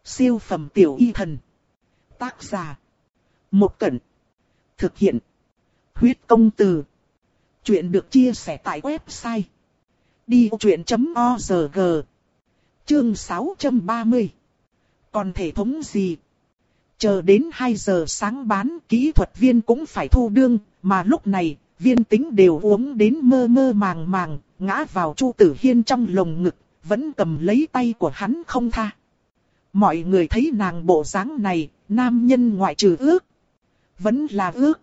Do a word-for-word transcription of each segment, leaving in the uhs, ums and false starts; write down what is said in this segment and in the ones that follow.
Siêu phẩm tiểu y thần. Tác giả. Một Cẩn. Thực hiện. Huyết công từ. Chuyện được chia sẻ tại website đi vô chuyện chấm org. Chương sáu trăm ba mươi. Còn thể thống gì? Chờ đến hai giờ sáng bán, kỹ thuật viên cũng phải thu đương, mà lúc này, Viên Tĩnh đều uống đến mơ mơ màng màng, ngã vào Chu Tử Hiên trong lồng ngực, vẫn cầm lấy tay của hắn không tha. Mọi người thấy nàng bộ dáng này, nam nhân ngoại trừ ước, vẫn là ước.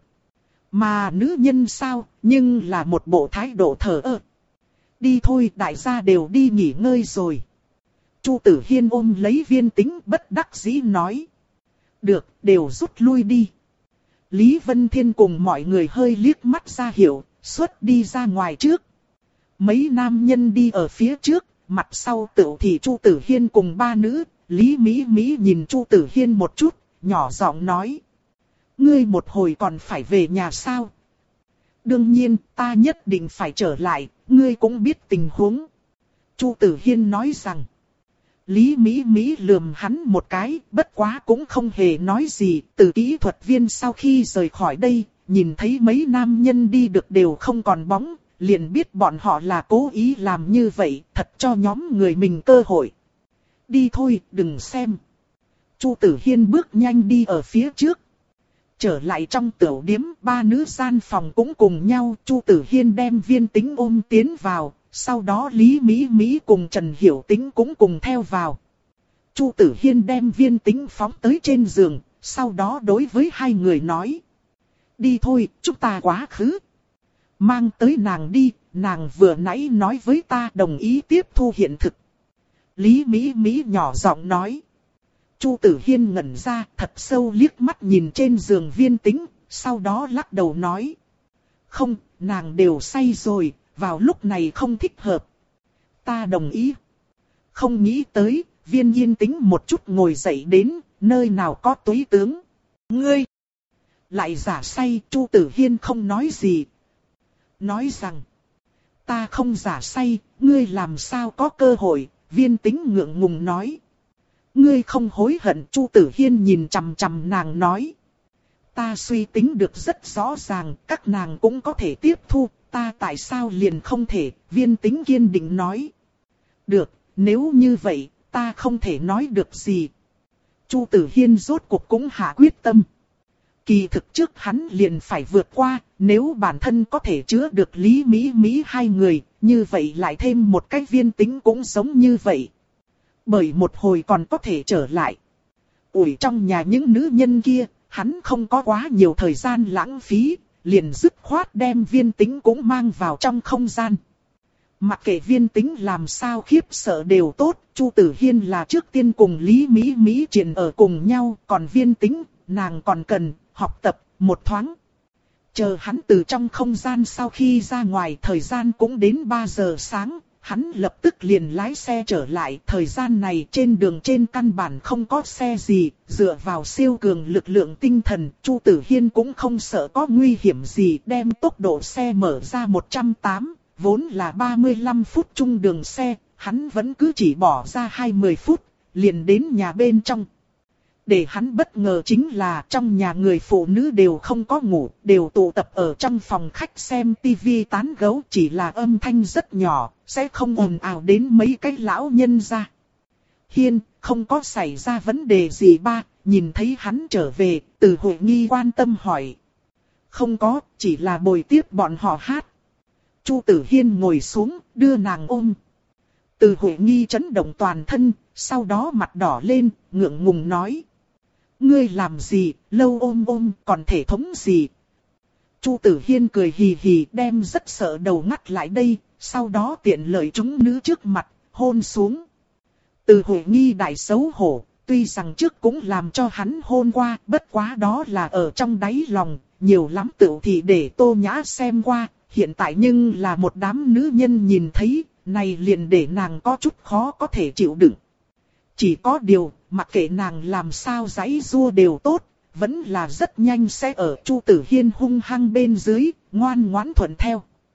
Mà nữ nhân sao, nhưng là một bộ thái độ thờ ơ. Đi thôi, đại gia đều đi nghỉ ngơi rồi. Chu Tử Hiên ôm lấy Viên Tĩnh bất đắc dĩ nói. Được, đều rút lui đi. Lý Vân Thiên cùng mọi người hơi liếc mắt ra hiệu, xuất đi ra ngoài trước. Mấy nam nhân đi ở phía trước, mặt sau tựu thì Chu Tử Hiên cùng ba nữ. Lý Mỹ Mỹ nhìn Chu Tử Hiên một chút, nhỏ giọng nói. Ngươi một hồi còn phải về nhà sao? Đương nhiên, ta nhất định phải trở lại, ngươi cũng biết tình huống. Chu Tử Hiên nói rằng. Lý Mỹ Mỹ lườm hắn một cái, bất quá cũng không hề nói gì. Từ kỹ thuật viên sau khi rời khỏi đây, nhìn thấy mấy nam nhân đi được đều không còn bóng, liền biết bọn họ là cố ý làm như vậy, thật cho nhóm người mình cơ hội. Đi thôi, đừng xem. Chu Tử Hiên bước nhanh đi ở phía trước. Trở lại trong tiểu điếm, ba nữ gian phòng cũng cùng nhau. Chu Tử Hiên đem Viên Tĩnh ôm tiến vào, sau đó Lý Mỹ Mỹ cùng Trần Hiểu Tĩnh cũng cùng theo vào. Chu Tử Hiên đem Viên Tĩnh phóng tới trên giường, sau đó đối với hai người nói. Đi thôi, chúng ta quá khứ. Mang tới nàng đi, nàng vừa nãy nói với ta đồng ý tiếp thu hiện thực. Lý Mỹ Mỹ nhỏ giọng nói. Chu Tử Hiên ngẩn ra, thật sâu liếc mắt nhìn trên giường Viên Tĩnh, sau đó lắc đầu nói. Không, nàng đều say rồi, vào lúc này không thích hợp. Ta đồng ý. Không nghĩ tới, Viên Yên Tĩnh một chút ngồi dậy đến, nơi nào có túy tướng. Ngươi! Lại giả say, Chu Tử Hiên không nói gì. Nói rằng, ta không giả say, ngươi làm sao có cơ hội. Viên Tĩnh ngượng ngùng nói. Ngươi không hối hận. Chu Tử Hiên nhìn chằm chằm nàng nói. Ta suy tính được rất rõ ràng, các nàng cũng có thể tiếp thu, ta tại sao liền không thể. Viên Tĩnh kiên định nói. Được, nếu như vậy, ta không thể nói được gì. Chu Tử Hiên rốt cuộc cũng hạ quyết tâm. Kỳ thực trước hắn liền phải vượt qua, nếu bản thân có thể chứa được Lý Mỹ Mỹ hai người, như vậy lại thêm một cái Viên Tĩnh cũng giống như vậy. Bởi một hồi còn có thể trở lại. Ủi trong nhà những nữ nhân kia, hắn không có quá nhiều thời gian lãng phí, liền dứt khoát đem Viên Tĩnh cũng mang vào trong không gian. Mặc kệ Viên Tĩnh làm sao khiếp sợ đều tốt, Chu Tử Hiên là trước tiên cùng Lý Mỹ Mỹ triển ở cùng nhau, còn Viên Tĩnh, nàng còn cần học tập một thoáng. Chờ hắn từ trong không gian sau khi ra ngoài, thời gian cũng đến ba giờ sáng, hắn lập tức liền lái xe trở lại. Thời gian này trên đường trên căn bản không có xe gì, dựa vào siêu cường lực lượng tinh thần, Chu Tử Hiên cũng không sợ có nguy hiểm gì, đem tốc độ xe mở ra một trăm tám, vốn là ba mươi lăm phút chung đường xe, hắn vẫn cứ chỉ bỏ ra hai mươi phút, liền đến nhà bên trong. Để hắn bất ngờ chính là trong nhà người phụ nữ đều không có ngủ, đều tụ tập ở trong phòng khách xem tivi tán gẫu, chỉ là âm thanh rất nhỏ, sẽ không ồn ào đến mấy cái lão nhân ra. Hiên, không có xảy ra vấn đề gì ba, nhìn thấy hắn trở về, Từ Huệ Nghi quan tâm hỏi. Không có, chỉ là bồi tiếp bọn họ hát. Chu Tử Hiên ngồi xuống, đưa nàng ôm. Từ Huệ Nghi chấn động toàn thân, sau đó mặt đỏ lên, ngượng ngùng nói. Ngươi làm gì, lâu ôm ôm, còn thể thống gì? Chu Tử Hiên cười hì hì đem rất sợ đầu ngắt lại đây, sau đó tiện lợi chúng nữ trước mặt, hôn xuống. Từ Huệ Nghi đại xấu hổ, tuy rằng trước cũng làm cho hắn hôn qua, bất quá đó là ở trong đáy lòng, nhiều lắm tựu thì để Tô Nhã xem qua, hiện tại nhưng là một đám nữ nhân nhìn thấy, này liền để nàng có chút khó có thể chịu đựng. Chỉ có điều, mặc kệ nàng làm sao giãy giụa đều tốt, vẫn là rất nhanh sẽ ở Chu Tử Hiên hung hăng bên dưới, ngoan ngoãn thuận theo.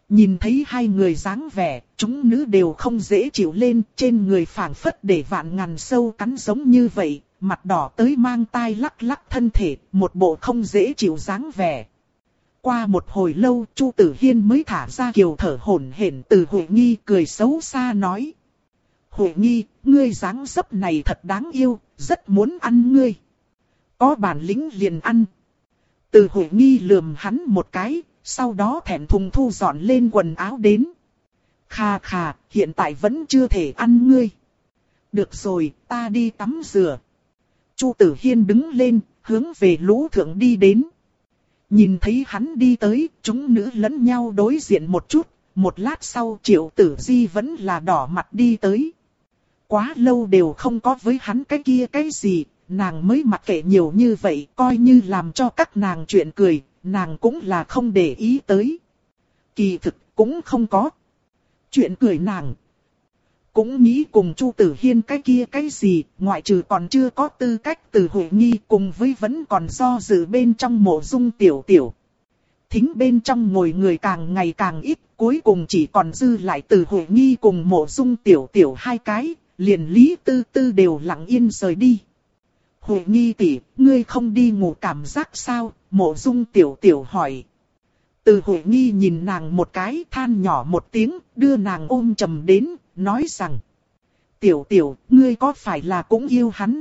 Nhìn thấy hai người dáng vẻ, chúng nữ đều không dễ chịu lên, trên người phảng phất để vạn ngàn sâu cắn giống như vậy, mặt đỏ tới mang tai lắc lắc thân thể, một bộ không dễ chịu dáng vẻ. Qua một hồi lâu, Chu Tử Hiên mới thả ra kiều thở hổn hển từ Huệ Nghi, cười xấu xa nói: Huệ Nghi, ngươi dáng dấp này thật đáng yêu, rất muốn ăn ngươi. Có bản lĩnh liền ăn. Từ Huệ Nghi lườm hắn một cái, sau đó thẹn thùng thu dọn lên quần áo đến. Khà khà, hiện tại vẫn chưa thể ăn ngươi. Được rồi, ta đi tắm rửa. Chu Tử Hiên đứng lên, hướng về lũ thượng đi đến. Nhìn thấy hắn đi tới, chúng nữ lẫn nhau đối diện một chút, một lát sau Triệu Tử Di vẫn là đỏ mặt đi tới. Quá lâu đều không có với hắn cái kia cái gì, nàng mới mặc kệ nhiều như vậy, coi như làm cho các nàng chuyện cười, nàng cũng là không để ý tới. Kỳ thực cũng không có chuyện cười nàng. Cũng nghĩ cùng Chu Tử Hiên cái kia cái gì, ngoại trừ còn chưa có tư cách từ Huệ Nghi cùng với vẫn còn do dự bên trong Mộ Dung Tiểu Tiểu. Thính bên trong ngồi người càng ngày càng ít, cuối cùng chỉ còn dư lại từ Huệ Nghi cùng Mộ Dung Tiểu Tiểu hai cái, liền Lý Tư Tư đều lặng yên rời đi. Huệ Nghi tỷ, ngươi không đi ngủ cảm giác sao? Mộ Dung Tiểu Tiểu hỏi. Từ Huệ Nghi nhìn nàng một cái, than nhỏ một tiếng, đưa nàng ôm chầm đến, nói rằng: Tiểu Tiểu, ngươi có phải là cũng yêu hắn?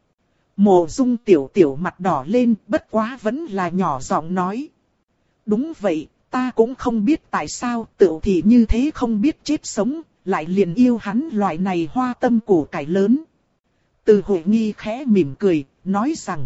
Mộ Dung Tiểu Tiểu mặt đỏ lên, bất quá vẫn là nhỏ giọng nói: Đúng vậy, ta cũng không biết tại sao tựu thì như thế không biết chết sống, lại liền yêu hắn loại này hoa tâm củ cải lớn. Từ Huệ Nghi khẽ mỉm cười, nói rằng: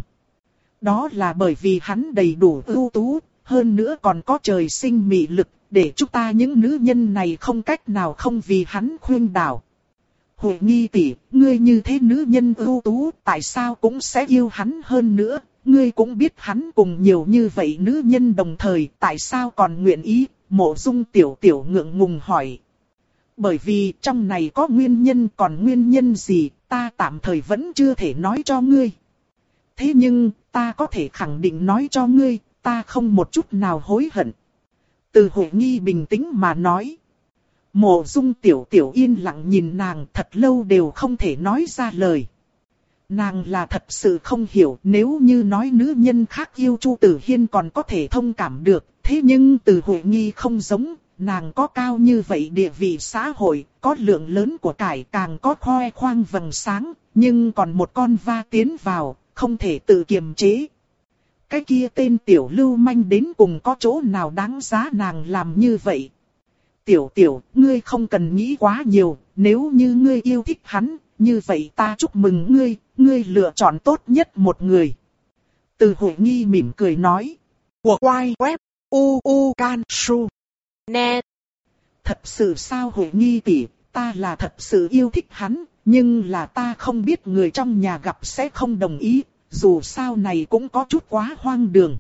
Đó là bởi vì hắn đầy đủ ưu tú, hơn nữa còn có trời sinh mị lực, để chúng ta những nữ nhân này không cách nào không vì hắn khuyên đảo. Huệ Nghi tỷ, ngươi như thế nữ nhân ưu tú, tại sao cũng sẽ yêu hắn hơn nữa, ngươi cũng biết hắn cùng nhiều như vậy nữ nhân đồng thời, tại sao còn nguyện ý? Mộ Dung Tiểu Tiểu ngượng ngùng hỏi. Bởi vì trong này có nguyên nhân, còn nguyên nhân gì, ta tạm thời vẫn chưa thể nói cho ngươi. Thế nhưng, ta có thể khẳng định nói cho ngươi, ta không một chút nào hối hận. Từ Huệ Nghi bình tĩnh mà nói. Mộ Dung Tiểu Tiểu yên lặng nhìn nàng thật lâu đều không thể nói ra lời. Nàng là thật sự không hiểu, nếu như nói nữ nhân khác yêu Chu Tử Hiên còn có thể thông cảm được, thế nhưng Từ Huệ Nghi không giống, nàng có cao như vậy địa vị xã hội, có lượng lớn của cải, càng có khoe khoang vầng sáng, nhưng còn một con va tiến vào, không thể tự kiềm chế. Cái kia tên tiểu lưu manh đến cùng có chỗ nào đáng giá nàng làm như vậy? Tiểu Tiểu, ngươi không cần nghĩ quá nhiều, nếu như ngươi yêu thích hắn, như vậy ta chúc mừng ngươi, ngươi lựa chọn tốt nhất một người. Từ Huệ Nghi mỉm cười nói. Của quay web u u can su net. Thật sự sao Huệ Nghi tỷ, ta là thật sự yêu thích hắn, nhưng là ta không biết người trong nhà gặp sẽ không đồng ý, dù sao này cũng có chút quá hoang đường.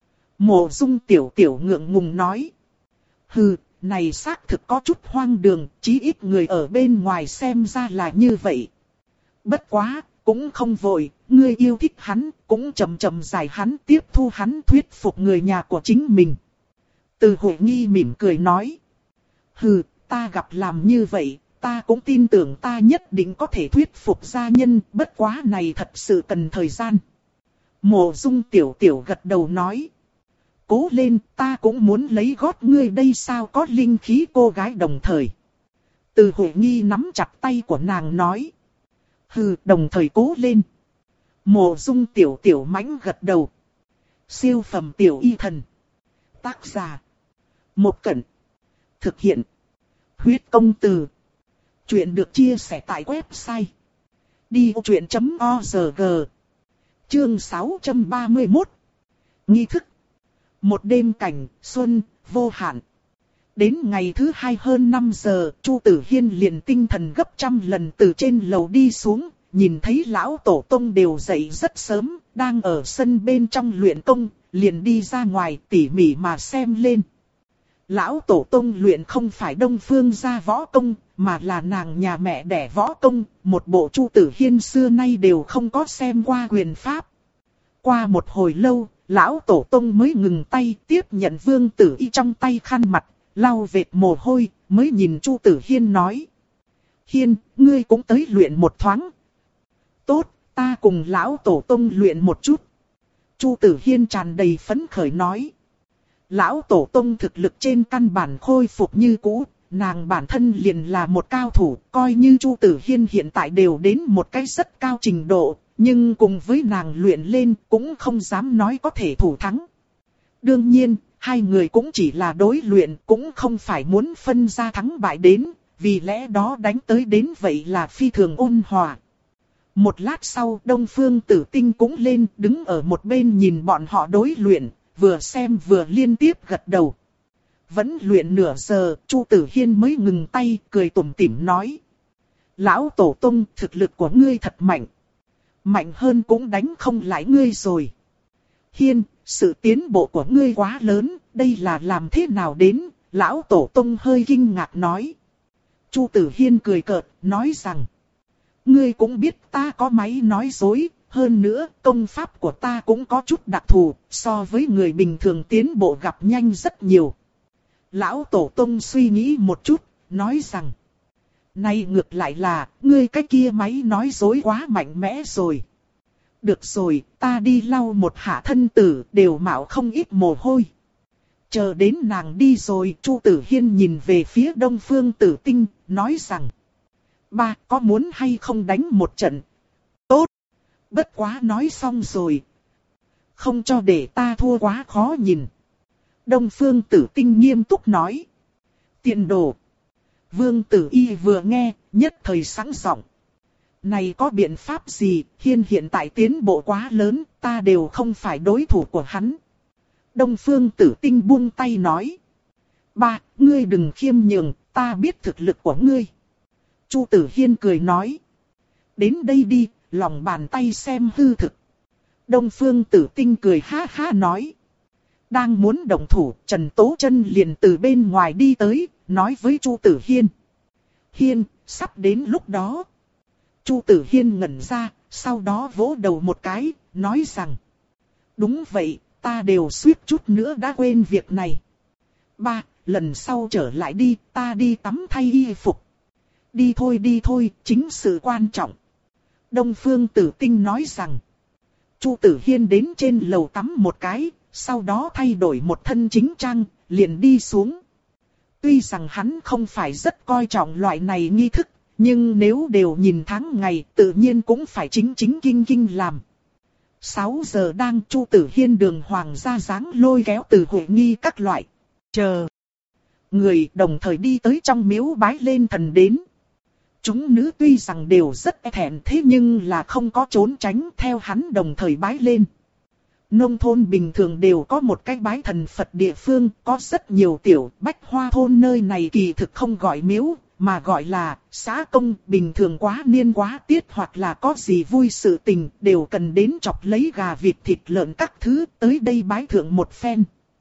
Mộ Dung Tiểu Tiểu ngượng ngùng nói. Hừ, này xác thực có chút hoang đường, chí ít người ở bên ngoài xem ra là như vậy. Bất quá, cũng không vội, ngươi yêu thích hắn, cũng chậm chậm giải hắn, tiếp thu hắn, thuyết phục người nhà của chính mình. Từ Huệ Nghi mỉm cười nói. Hừ, ta gặp làm như vậy, ta cũng tin tưởng ta nhất định có thể thuyết phục gia nhân, bất quá này thật sự cần thời gian. Mộ Dung Tiểu Tiểu gật đầu nói. Cố lên, ta cũng muốn lấy gót ngươi đây sao có linh khí cô gái đồng thời. Từ Huệ Nghi nắm chặt tay của nàng nói. Hừ, đồng thời cố lên. Mộ Dung Tiểu Tiểu mãnh gật đầu. Siêu phẩm tiểu y thần. Tác giả. Một Cẩn. Thực hiện. Huyết công từ. Chuyện được chia sẻ tại website. đi vô chuyện chấm org. Chương sáu trăm ba mươi mốt. Nghi thức. Một đêm cảnh, xuân, vô hạn. Đến ngày thứ hai hơn năm giờ, Chu Tử Hiên liền tinh thần gấp trăm lần từ trên lầu đi xuống, nhìn thấy lão tổ tông đều dậy rất sớm, đang ở sân bên trong luyện công, liền đi ra ngoài tỉ mỉ mà xem lên. Lão tổ tông luyện không phải Đông Phương gia võ công, mà là nàng nhà mẹ đẻ võ công, một bộ Chu Tử Hiên xưa nay đều không có xem qua quyền pháp. Qua một hồi lâu, lão tổ tông mới ngừng tay tiếp nhận Vương Tử Y trong tay khăn mặt, lau vệt mồ hôi, mới nhìn Chu Tử Hiên nói. Hiên, ngươi cũng tới luyện một thoáng. Tốt, ta cùng lão tổ tông luyện một chút. Chu Tử Hiên tràn đầy phấn khởi nói. Lão tổ tông thực lực trên căn bản khôi phục như cũ, nàng bản thân liền là một cao thủ, coi như Chu Tử Hiên hiện tại đều đến một cái rất cao trình độ, nhưng cùng với nàng luyện lên cũng không dám nói có thể thủ thắng. Đương nhiên, hai người cũng chỉ là đối luyện, cũng không phải muốn phân ra thắng bại đến, vì lẽ đó đánh tới đến vậy là phi thường ôn hòa. Một lát sau, Đông Phương Tử Tinh cũng lên, đứng ở một bên nhìn bọn họ đối luyện, vừa xem vừa liên tiếp gật đầu. Vẫn luyện nửa giờ, Chu Tử Hiên mới ngừng tay, cười tủm tỉm nói. Lão Tổ Tông, thực lực của ngươi thật mạnh. Mạnh hơn cũng đánh không lại ngươi rồi. Hiên, sự tiến bộ của ngươi quá lớn, đây là làm thế nào đến? Lão Tổ Tông hơi kinh ngạc nói. Chu Tử Hiên cười cợt, nói rằng. Ngươi cũng biết ta có máy nói dối, hơn nữa công pháp của ta cũng có chút đặc thù, so với người bình thường tiến bộ gặp nhanh rất nhiều. Lão Tổ Tông suy nghĩ một chút, nói rằng. Này ngược lại là, ngươi cái kia máy nói dối quá mạnh mẽ rồi. Được rồi, ta đi lau một hạ thân tử, đều mạo không ít mồ hôi. Chờ đến nàng đi rồi, Chu Tử Hiên nhìn về phía Đông Phương Tử Tinh, nói rằng. Ba, có muốn hay không đánh một trận? Tốt. Bất quá nói xong rồi. Không cho để ta thua quá khó nhìn. Đông Phương Tử Tinh nghiêm túc nói. Tiện đồ. Vương Tử Y vừa nghe, nhất thời sẵn giọng. Này có biện pháp gì, Hiên hiện tại tiến bộ quá lớn, ta đều không phải đối thủ của hắn. Đông Phương Tử Tinh buông tay nói. Ba, ngươi đừng khiêm nhường, ta biết thực lực của ngươi. Chu Tử Hiên cười nói. Đến đây đi, lòng bàn tay xem hư thực. Đông Phương Tử Tinh cười ha ha nói. Đang muốn động thủ, Trần Tố Chân liền từ bên ngoài đi tới, nói với Chu Tử Hiên. Hiên, sắp đến lúc đó. Chu Tử Hiên ngẩn ra, sau đó vỗ đầu một cái, nói rằng. Đúng vậy, ta đều suýt chút nữa đã quên việc này. Ba, lần sau trở lại đi, ta đi tắm thay y phục. Đi thôi đi thôi, chính sự quan trọng. Đông Phương Tử Tinh nói rằng. Chu Tử Hiên đến trên lầu tắm một cái, sau đó thay đổi một thân chính trang, liền đi xuống. Tuy rằng hắn không phải rất coi trọng loại này nghi thức, nhưng nếu đều nhìn tháng ngày, tự nhiên cũng phải chính chính kinh kinh làm. sáu giờ đang Chu Tử Hiên đường hoàng ra dáng lôi kéo từ hội nghi các loại. Chờ. Người đồng thời đi tới trong miếu bái lên thần đến. Chúng nữ tuy rằng đều rất e thẹn thế nhưng là không có trốn tránh theo hắn đồng thời bái lên. Nông thôn bình thường đều có một cái bái thần Phật địa phương, có rất nhiều tiểu bách hoa thôn nơi này kỳ thực không gọi miếu, mà gọi là xã công. Bình thường quá niên quá tiết hoặc là có gì vui sự tình đều cần đến chọc lấy gà vịt thịt lợn các thứ tới đây bái thượng một phen.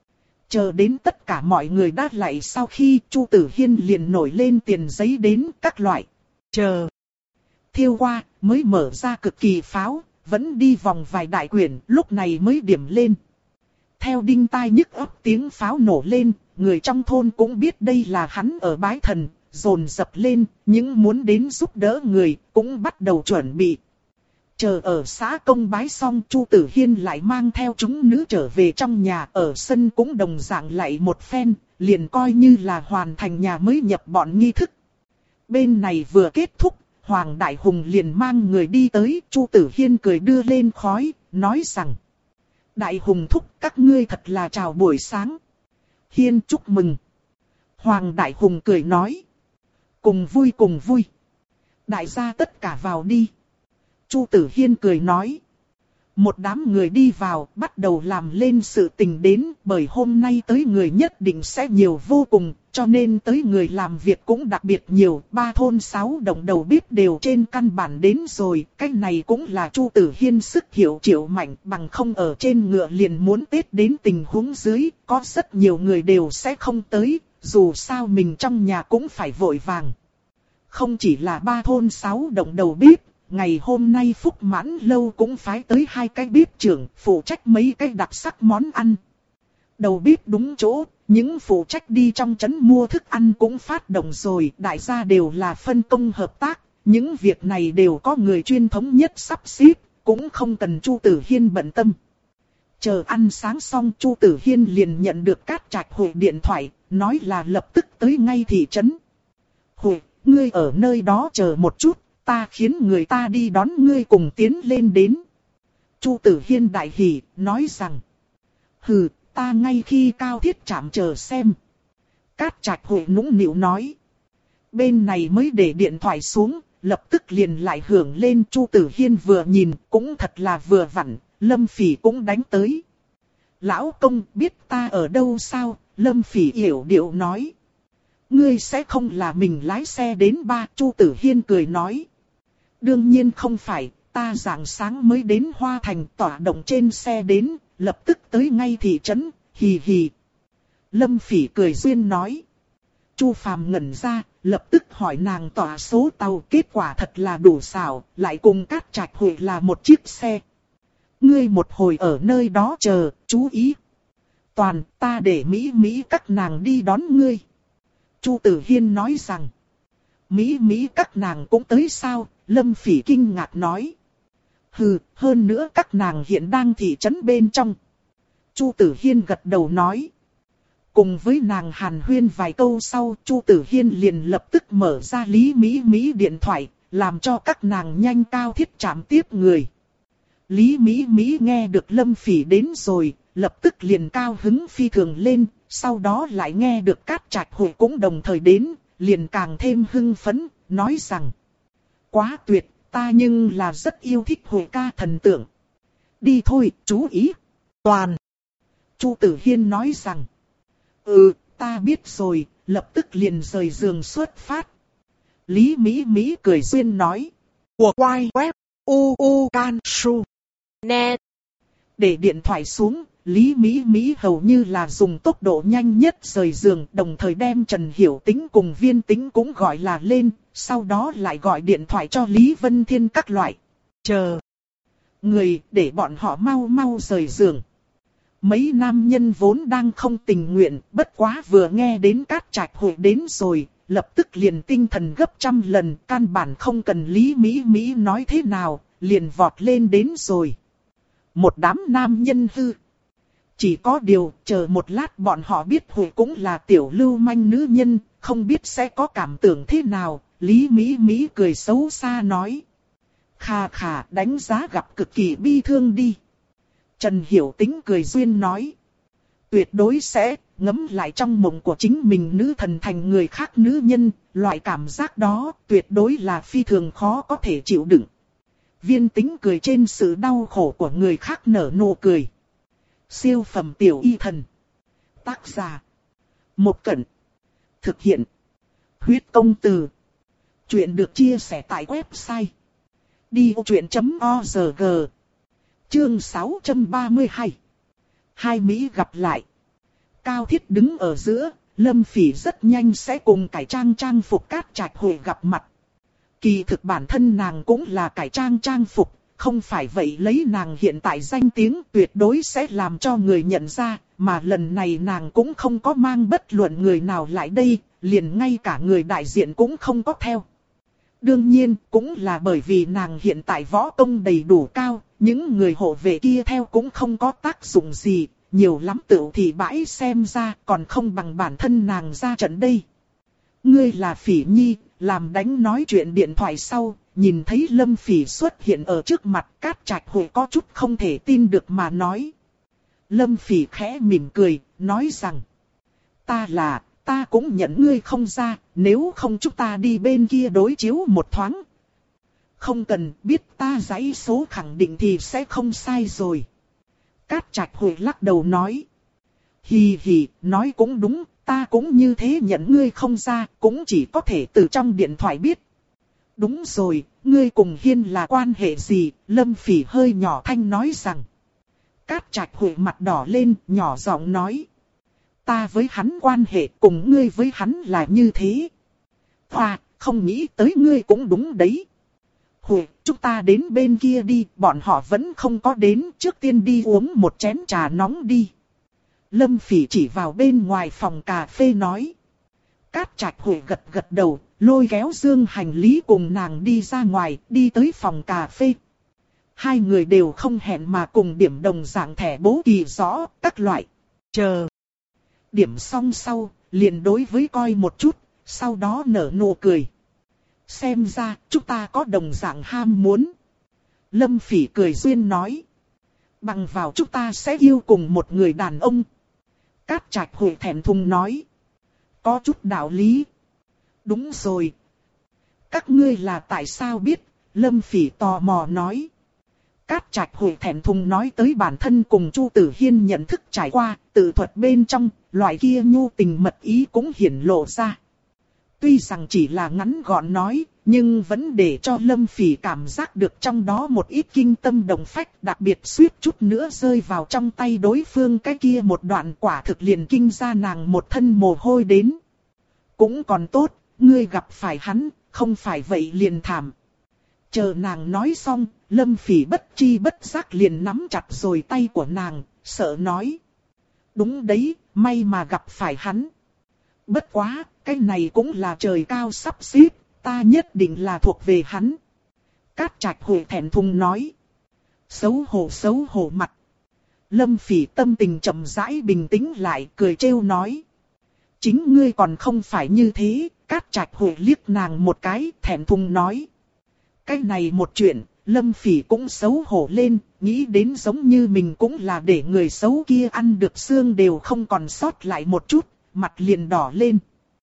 Chờ đến tất cả mọi người đã lại sau khi Chu Tử Hiên liền nổi lên tiền giấy đến các loại. Chờ. Thiêu qua mới mở ra cực kỳ pháo. Vẫn đi vòng vài đại quyển, lúc này mới điểm lên. Theo đinh tai nhức óc tiếng pháo nổ lên, người trong thôn cũng biết đây là hắn ở bái thần, dồn dập lên, những muốn đến giúp đỡ người, cũng bắt đầu chuẩn bị. Chờ ở xã công bái xong, Chu Tử Hiên lại mang theo chúng nữ trở về trong nhà, ở sân cũng đồng dạng lại một phen, liền coi như là hoàn thành nhà mới nhập bọn nghi thức. Bên này vừa kết thúc, Hoàng Đại Hùng liền mang người đi tới, Chu Tử Hiên cười đưa lên khói, nói rằng. Đại Hùng thúc các ngươi thật là chào buổi sáng. Hiên chúc mừng. Hoàng Đại Hùng cười nói. Cùng vui cùng vui. Đại gia tất cả vào đi. Chu Tử Hiên cười nói. Một đám người đi vào, bắt đầu làm lên sự tình đến, bởi hôm nay tới người nhất định sẽ nhiều vô cùng, cho nên tới người làm việc cũng đặc biệt nhiều. Ba thôn sáu đồng đầu bếp đều trên căn bản đến rồi, cái này cũng là Chu Tử Hiên sức hiểu triệu mạnh, bằng không ở trên ngựa liền muốn Tết đến tình huống dưới, có rất nhiều người đều sẽ không tới, dù sao mình trong nhà cũng phải vội vàng. Không chỉ là ba thôn sáu đồng đầu bếp. Ngày hôm nay Phúc Mãn Lâu cũng phái tới hai cái bếp trưởng phụ trách mấy cái đặc sắc món ăn. Đầu bếp đúng chỗ, những phụ trách đi trong trấn mua thức ăn cũng phát động rồi, đại gia đều là phân công hợp tác, những việc này đều có người chuyên thống nhất sắp xếp, cũng không cần Chu Tử Hiên bận tâm. Chờ ăn sáng xong, Chu Tử Hiên liền nhận được Cát Trạch Huệ điện thoại, nói là lập tức tới ngay thị trấn. Huệ, ngươi ở nơi đó chờ một chút, ta khiến người ta đi đón ngươi cùng tiến lên đến. Chu Tử Hiên đại hỉ, nói rằng, hừ, ta ngay khi Cao Thiết Trạm chờ xem. Cát Trạch Huệ nũng nịu nói. Bên này mới để điện thoại xuống, lập tức liền lại hưởng lên. Chu Tử Hiên vừa nhìn, cũng thật là vừa vặn, Lâm Phỉ cũng đánh tới. Lão công biết ta ở đâu sao? Lâm Phỉ yểu điệu nói. Ngươi sẽ không là mình lái xe đến ba? Chu Tử Hiên cười nói. Đương nhiên không phải, ta rạng sáng mới đến Hoa Thành, tỏa động trên xe đến, lập tức tới ngay thị trấn, hì hì. Lâm Phỉ cười duyên nói. Chu Phàm ngẩn ra, lập tức hỏi nàng tỏa số tàu, kết quả thật là đủ xảo, lại cùng Cát Trạch Huệ là một chiếc xe. Ngươi một hồi ở nơi đó chờ, chú ý. Toàn, ta để Mỹ Mỹ các nàng đi đón ngươi. Chu Tử Hiên nói rằng. Mỹ Mỹ các nàng cũng tới sao? Lâm Phỉ kinh ngạc nói. Hừ, hơn nữa các nàng hiện đang thị trấn bên trong. Chu Tử Hiên gật đầu nói. Cùng với nàng hàn huyên vài câu sau, Chu Tử Hiên liền lập tức mở ra Lý Mỹ Mỹ điện thoại, làm cho các nàng nhanh Cao Thiết Trạm tiếp người. Lý Mỹ Mỹ nghe được Lâm Phỉ đến rồi, lập tức liền cao hứng phi thường lên, sau đó lại nghe được Cát Trạch Huệ cũng đồng thời đến, liền càng thêm hưng phấn, nói rằng. Quá tuyệt, ta nhưng là rất yêu thích Huệ ca thần tượng. Đi thôi, chú ý. Toàn. Chu Tử Hiên nói rằng. Ừ, ta biết rồi, lập tức liền rời giường xuất phát. Lý Mỹ Mỹ cười duyên nói. Của quay web, u u can su. Net. Để điện thoại xuống, Lý Mỹ Mỹ hầu như là dùng tốc độ nhanh nhất rời giường, đồng thời đem Trần Hiểu Tĩnh cùng Viên Tĩnh cũng gọi là lên, sau đó lại gọi điện thoại cho Lý Vân Thiên các loại. Chờ. Người, để bọn họ mau mau rời giường. Mấy nam nhân vốn đang không tình nguyện, bất quá vừa nghe đến Cát Trạch Huệ đến rồi, lập tức liền tinh thần gấp trăm lần, căn bản không cần Lý Mỹ Mỹ nói thế nào, liền vọt lên đến rồi. Một đám nam nhân hư. Chỉ có điều, chờ một lát bọn họ biết Huệ cũng là tiểu lưu manh nữ nhân, không biết sẽ có cảm tưởng thế nào, Lý Mỹ Mỹ cười xấu xa nói. Khà khà, đánh giá gặp cực kỳ bi thương đi. Trần Hiểu Tĩnh cười duyên nói. Tuyệt đối sẽ, ngấm lại trong mộng của chính mình nữ thần thành người khác nữ nhân, loại cảm giác đó tuyệt đối là phi thường khó có thể chịu đựng. Viên Tĩnh cười trên sự đau khổ của người khác nở nụ cười. Siêu phẩm tiểu y thần. Tác giả. Một Cẩn. Thực hiện. Huyết công từ. Chuyện được chia sẻ tại website. đi vô chuyện chấm org. Chương sáu trăm ba mươi hai. Hai Mỹ gặp lại. Cao Thiết đứng ở giữa, Lâm Phỉ rất nhanh sẽ cùng cải trang trang phục Cát Trạch Huệ gặp mặt. Kỳ thực bản thân nàng cũng là cải trang trang phục, không phải vậy lấy nàng hiện tại danh tiếng tuyệt đối sẽ làm cho người nhận ra, mà lần này nàng cũng không có mang bất luận người nào lại đây, liền ngay cả người đại diện cũng không có theo. Đương nhiên, cũng là bởi vì nàng hiện tại võ công đầy đủ cao, những người hộ vệ kia theo cũng không có tác dụng gì, nhiều lắm tựu thì bãi xem ra còn không bằng bản thân nàng ra trận đây. Ngươi là Phỉ Nhi, làm đánh nói chuyện điện thoại sau, nhìn thấy Lâm Phỉ xuất hiện ở trước mặt, Cát Trạch Huệ có chút không thể tin được mà nói. Lâm Phỉ khẽ mỉm cười, nói rằng, ta là, ta cũng nhận ngươi không ra, nếu không chúng ta đi bên kia đối chiếu một thoáng. Không cần, biết ta dãy số khẳng định thì sẽ không sai rồi. Cát Trạch Huệ lắc đầu nói. Hì hì, nói cũng đúng, ta cũng như thế nhận ngươi không ra, cũng chỉ có thể từ trong điện thoại biết. Đúng rồi, ngươi cùng Hiên là quan hệ gì? Lâm Phỉ hơi nhỏ thanh nói rằng. Cát Trạch Huệ mặt đỏ lên, nhỏ giọng nói. Ta với hắn quan hệ cùng ngươi với hắn là như thế. Hoa, không nghĩ tới ngươi cũng đúng đấy. Huệ, chúng ta đến bên kia đi, bọn họ vẫn không có đến, trước tiên đi uống một chén trà nóng đi. Lâm Phỉ chỉ vào bên ngoài phòng cà phê nói. Cát Trạch Huệ gật gật đầu, lôi kéo dương hành lý cùng nàng đi ra ngoài, đi tới phòng cà phê. Hai người đều không hẹn mà cùng điểm đồng dạng thẻ bố kỳ rõ, các loại. Chờ. Điểm xong sau, liền đối với coi một chút, sau đó nở nụ cười. Xem ra, chúng ta có đồng dạng ham muốn. Lâm Phỉ cười duyên nói. Bằng vào chúng ta sẽ yêu cùng một người đàn ông. Cát Trạch Huệ thẹn thùng nói. Có chút đạo lý. Đúng rồi. Các ngươi là tại sao biết? Lâm Phỉ tò mò nói. Cát Trạch Huệ thẹn thùng nói tới bản thân cùng Chu Tử Hiên nhận thức trải qua, tự thuật bên trong, loại kia nhu tình mật ý cũng hiển lộ ra. Tuy rằng chỉ là ngắn gọn nói, nhưng vẫn để cho Lâm Phỉ cảm giác được trong đó một ít kinh tâm động phách, đặc biệt suýt chút nữa rơi vào trong tay đối phương, cái kia một đoạn quả thực liền kinh ra nàng một thân mồ hôi đến. Cũng còn tốt, ngươi gặp phải hắn, không phải vậy liền thảm. Chờ nàng nói xong, Lâm Phỉ bất chi bất giác liền nắm chặt rồi tay của nàng, sợ nói. Đúng đấy, may mà gặp phải hắn. Bất quá, cái này cũng là trời cao sắp xếp, ta nhất định là thuộc về hắn. Cát Trạch Huệ thẹn thùng nói. Xấu hổ xấu hổ mặt. Lâm Phỉ tâm tình chậm rãi bình tĩnh lại, cười trêu nói. Chính ngươi còn không phải như thế. Cát Trạch Huệ liếc nàng một cái, thẹn thùng nói. Cái này một chuyện, Lâm Phỉ cũng xấu hổ lên, nghĩ đến giống như mình cũng là để người xấu kia ăn được xương đều không còn sót lại một chút, mặt liền đỏ lên.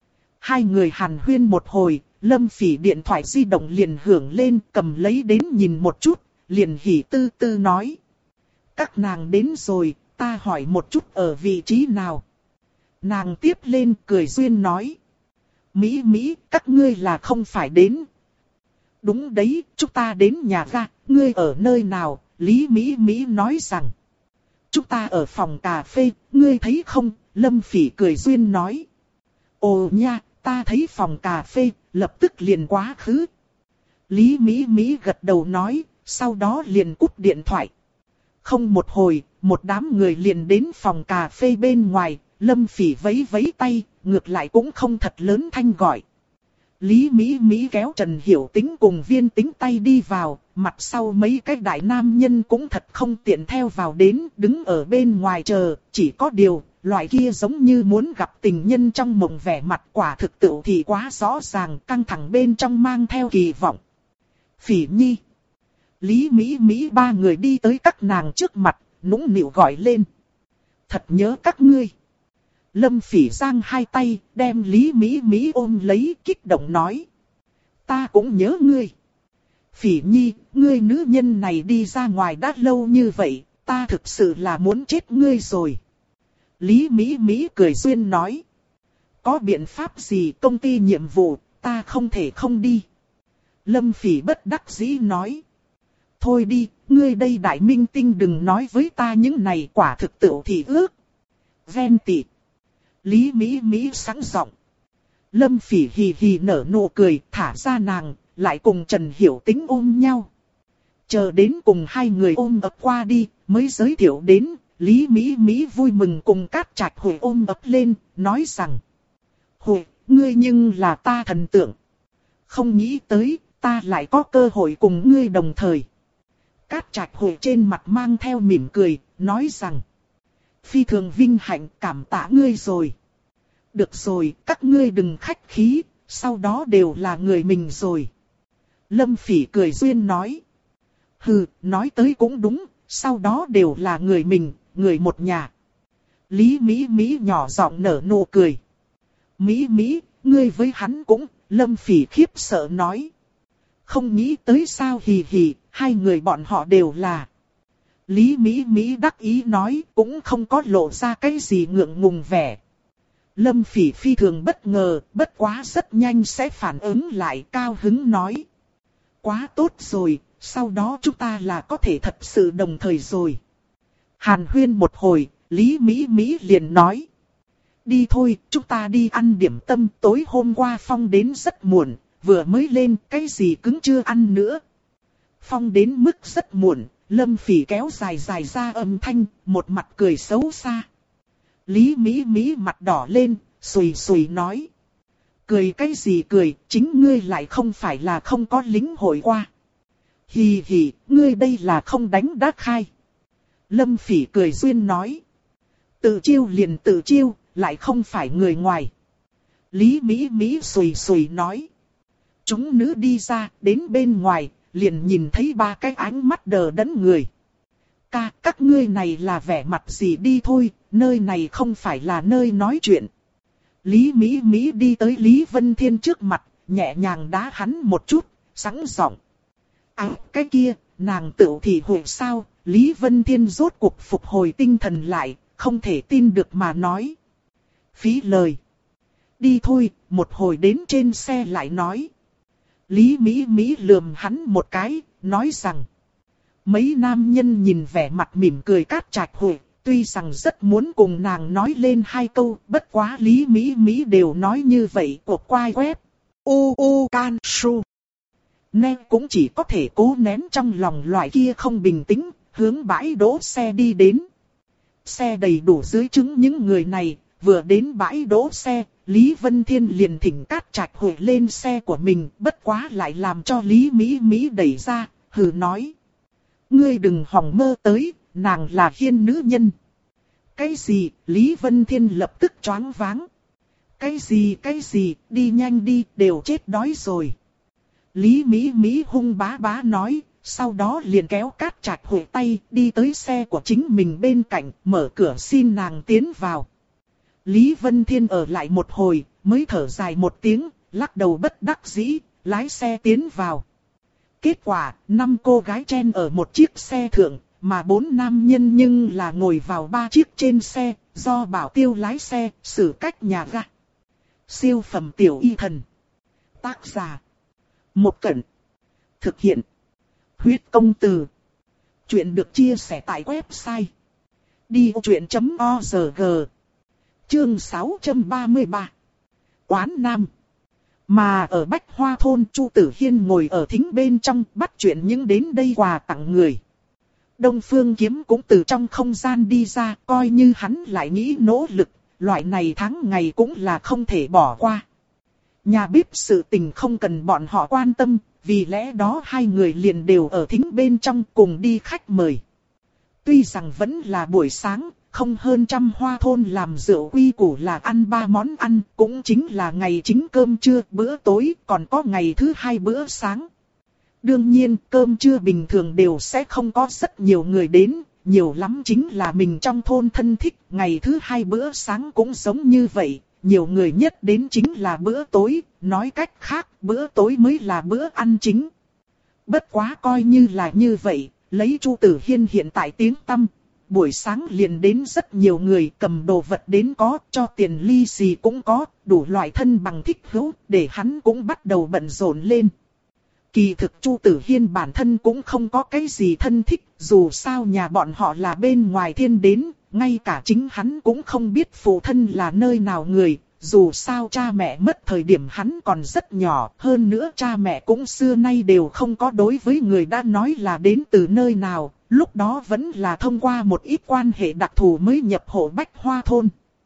Hai người hàn huyên một hồi, Lâm Phỉ điện thoại di động liền hưởng lên, cầm lấy đến nhìn một chút, liền hỉ tư tư nói. Các nàng đến rồi, ta hỏi một chút ở vị trí nào. Nàng tiếp lên cười duyên nói. Mỹ Mỹ, các ngươi là không phải đến. Đúng đấy, chúng ta đến nhà ga, ngươi ở nơi nào? Lý Mỹ Mỹ nói rằng. Chúng ta ở phòng cà phê, ngươi thấy không? Lâm Phỉ cười duyên nói. Ồ nha, ta thấy phòng cà phê, lập tức liền quá khứ. Lý Mỹ Mỹ gật đầu nói, sau đó liền cúp điện thoại. Không một hồi, một đám người liền đến phòng cà phê bên ngoài, Lâm Phỉ vẫy vẫy tay, ngược lại cũng không thật lớn thanh gọi. Lý Mỹ Mỹ kéo Trần Hiểu Tĩnh cùng Viên Tĩnh tay đi vào, mặt sau mấy cái đại nam nhân cũng thật không tiện theo vào đến, đứng ở bên ngoài chờ, chỉ có điều, loại kia giống như muốn gặp tình nhân trong mộng vẻ mặt quả thực tự thì quá rõ ràng, căng thẳng bên trong mang theo kỳ vọng. Phỉ Nhi. Lý Mỹ Mỹ ba người đi tới các nàng trước mặt, nũng nịu gọi lên. Thật nhớ các ngươi. Lâm Phỉ giang hai tay, đem Lý Mỹ Mỹ ôm lấy, kích động nói. Ta cũng nhớ ngươi. Phỉ Nhi, ngươi nữ nhân này đi ra ngoài đã lâu như vậy, ta thực sự là muốn chết ngươi rồi. Lý Mỹ Mỹ cười duyên nói. Có biện pháp gì công ty nhiệm vụ, ta không thể không đi. Lâm Phỉ bất đắc dĩ nói. Thôi đi, ngươi đây đại minh tinh đừng nói với ta những này, quả thực tự thì ước. Ven tị. Lý Mỹ Mỹ sẵn giọng. Lâm Phỉ hì hì nở nụ cười, thả ra nàng, lại cùng Trần Hiểu Tĩnh ôm nhau. Chờ đến cùng hai người ôm ấp qua đi, mới giới thiệu đến, Lý Mỹ Mỹ vui mừng cùng Cát Trạch Huệ ôm ấp lên, nói rằng. Huệ, ngươi nhưng là ta thần tượng. Không nghĩ tới, ta lại có cơ hội cùng ngươi đồng thời. Cát Trạch Huệ trên mặt mang theo mỉm cười, nói rằng. Phi thường vinh hạnh, cảm tạ ngươi rồi. Được rồi, các ngươi đừng khách khí, sau đó đều là người mình rồi. Lâm Phỉ cười duyên nói. Hừ, nói tới cũng đúng, sau đó đều là người mình, người một nhà. Lý Mỹ Mỹ nhỏ giọng nở nụ cười. Mỹ Mỹ, ngươi với hắn cũng, Lâm Phỉ khiếp sợ nói. Không nghĩ tới sao hì hì, hai người bọn họ đều là. Lý Mỹ Mỹ đắc ý nói, cũng không có lộ ra cái gì ngượng ngùng vẻ. Lâm Phỉ phi thường bất ngờ, bất quá rất nhanh sẽ phản ứng lại, cao hứng nói. Quá tốt rồi, sau đó chúng ta là có thể thật sự đồng thời rồi. Hàn huyên một hồi, Lý Mỹ Mỹ liền nói. Đi thôi, chúng ta đi ăn điểm tâm, tối hôm qua Phong đến rất muộn, vừa mới lên, cái gì cứng chưa ăn nữa. Phong đến mức rất muộn, Lâm Phỉ kéo dài dài ra âm thanh, một mặt cười xấu xa. Lý Mỹ Mỹ mặt đỏ lên, sùi sùi nói. Cười cái gì cười, chính ngươi lại không phải là không có lĩnh hội qua. Hì hì, ngươi đây là không đánh đã khai. Lâm Phỉ cười duyên nói. Tự chiêu liền tự chiêu, lại không phải người ngoài. Lý Mỹ Mỹ sùi sùi nói. Chúng nữ đi ra, đến bên ngoài, liền nhìn thấy ba cái ánh mắt đờ đẫn người. Ca, các ngươi này là vẻ mặt gì đi thôi, nơi này không phải là nơi nói chuyện. Lý Mỹ Mỹ đi tới Lý Vân Thiên trước mặt, nhẹ nhàng đá hắn một chút, sẵn giọng. À, cái kia, nàng tự thị hội sao, Lý Vân Thiên rốt cuộc phục hồi tinh thần lại, không thể tin được mà nói. Phí lời. Đi thôi, một hồi đến trên xe lại nói. Lý Mỹ Mỹ lườm hắn một cái, nói rằng. Mấy nam nhân nhìn vẻ mặt mỉm cười Cát Trạch Huệ, tuy rằng rất muốn cùng nàng nói lên hai câu, bất quá Lý Mỹ Mỹ đều nói như vậy của quai web. U U Can Su. Nên cũng chỉ có thể cố nén trong lòng loại kia không bình tĩnh, hướng bãi đỗ xe đi đến. Xe đầy đủ dưới chứng những người này, vừa đến bãi đỗ xe, Lý Vân Thiên liền thỉnh Cát Trạch Huệ lên xe của mình, bất quá lại làm cho Lý Mỹ Mỹ đẩy ra, hừ nói. Ngươi đừng hòng mơ tới, nàng là hiên nữ nhân. Cái gì, Lý Vân Thiên lập tức choáng váng. Cái gì, cái gì, đi nhanh đi, đều chết đói rồi. Lý Mỹ Mỹ hung bá bá nói, sau đó liền kéo Cát Trạch Huệ tay, đi tới xe của chính mình bên cạnh, mở cửa xin nàng tiến vào. Lý Vân Thiên ở lại một hồi, mới thở dài một tiếng, lắc đầu bất đắc dĩ, lái xe tiến vào. Kết quả, năm cô gái chen ở một chiếc xe thượng, mà bốn nam nhân nhưng là ngồi vào ba chiếc trên xe, do bảo tiêu lái xe, xử cách nhà ga. Siêu phẩm tiểu y thần. Tác giả. Một Cẩn. Thực hiện. Huyết công từ. Chuyện được chia sẻ tại website. đi truyện chấm org. Chương sáu trăm ba mươi ba. Quán Nam. Mà ở Bách Hoa Thôn, Chu Tử Hiên ngồi ở thính bên trong bắt chuyện những đến đây quà tặng người. Đông Phương Kiếm cũng từ trong không gian đi ra, coi như hắn lại nghĩ nỗ lực, loại này tháng ngày cũng là không thể bỏ qua. Nhà bếp sự tình không cần bọn họ quan tâm, vì lẽ đó hai người liền đều ở thính bên trong cùng đi khách mời. Tuy rằng vẫn là buổi sáng, không hơn trăm Hoa Thôn làm rượu quy củ là ăn ba món ăn, cũng chính là ngày chính cơm trưa, bữa tối, còn có ngày thứ hai bữa sáng. Đương nhiên, cơm trưa bình thường đều sẽ không có rất nhiều người đến, nhiều lắm chính là mình trong thôn thân thích, ngày thứ hai bữa sáng cũng giống như vậy, nhiều người nhất đến chính là bữa tối, nói cách khác, bữa tối mới là bữa ăn chính. Bất quá coi như là như vậy, lấy Chu Tử Hiên hiện tại tiếng tăm. Buổi sáng liền đến rất nhiều người cầm đồ vật đến có, cho tiền ly xì cũng có, đủ loại thân bằng thích hữu, để hắn cũng bắt đầu bận rộn lên. Kỳ thực Chu Tử Hiên bản thân cũng không có cái gì thân thích, dù sao nhà bọn họ là bên ngoài thiên đến, ngay cả chính hắn cũng không biết phụ thân là nơi nào người, dù sao cha mẹ mất thời điểm hắn còn rất nhỏ, hơn nữa cha mẹ cũng xưa nay đều không có đối với người đã nói là đến từ nơi nào. Lúc đó vẫn là thông qua một ít quan hệ đặc thù mới nhập hộ Bách Hoa Thôn.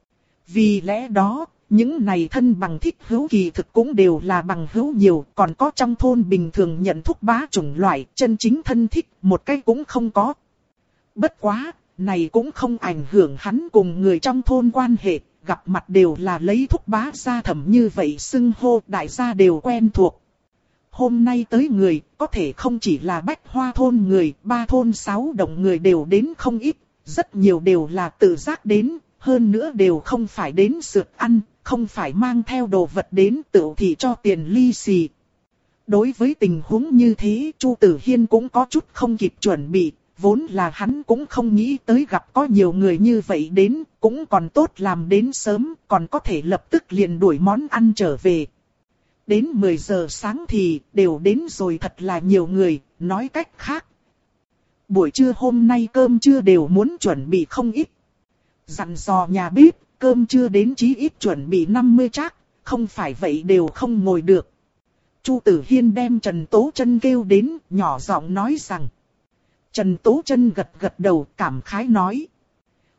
Vì lẽ đó, những này thân bằng thích hữu kỳ thực cũng đều là bằng hữu nhiều, còn có trong thôn bình thường nhận thúc bá chủng loại, chân chính thân thích, một cái cũng không có. Bất quá, này cũng không ảnh hưởng hắn cùng người trong thôn quan hệ, gặp mặt đều là lấy thúc bá gia thẩm như vậy xưng hô, đại gia đều quen thuộc. Hôm nay tới người, có thể không chỉ là Bách Hoa Thôn người, ba thôn sáu đồng người đều đến không ít, rất nhiều đều là tự giác đến, hơn nữa đều không phải đến sượt ăn, không phải mang theo đồ vật đến tự thì cho tiền ly xì. Đối với tình huống như thế, Chu Tử Hiên cũng có chút không kịp chuẩn bị, vốn là hắn cũng không nghĩ tới gặp có nhiều người như vậy đến, cũng còn tốt làm đến sớm, còn có thể lập tức liền đuổi món ăn trở về. Đến mười giờ sáng thì đều đến rồi thật là nhiều người, nói cách khác. Buổi trưa hôm nay cơm trưa đều muốn chuẩn bị không ít. Dặn dò nhà bếp, cơm trưa đến chí ít chuẩn bị năm mươi trác, không phải vậy đều không ngồi được. Chu Tử Hiên đem Trần Tố Chân kêu đến, nhỏ giọng nói rằng. Trần Tố Chân gật gật đầu cảm khái nói.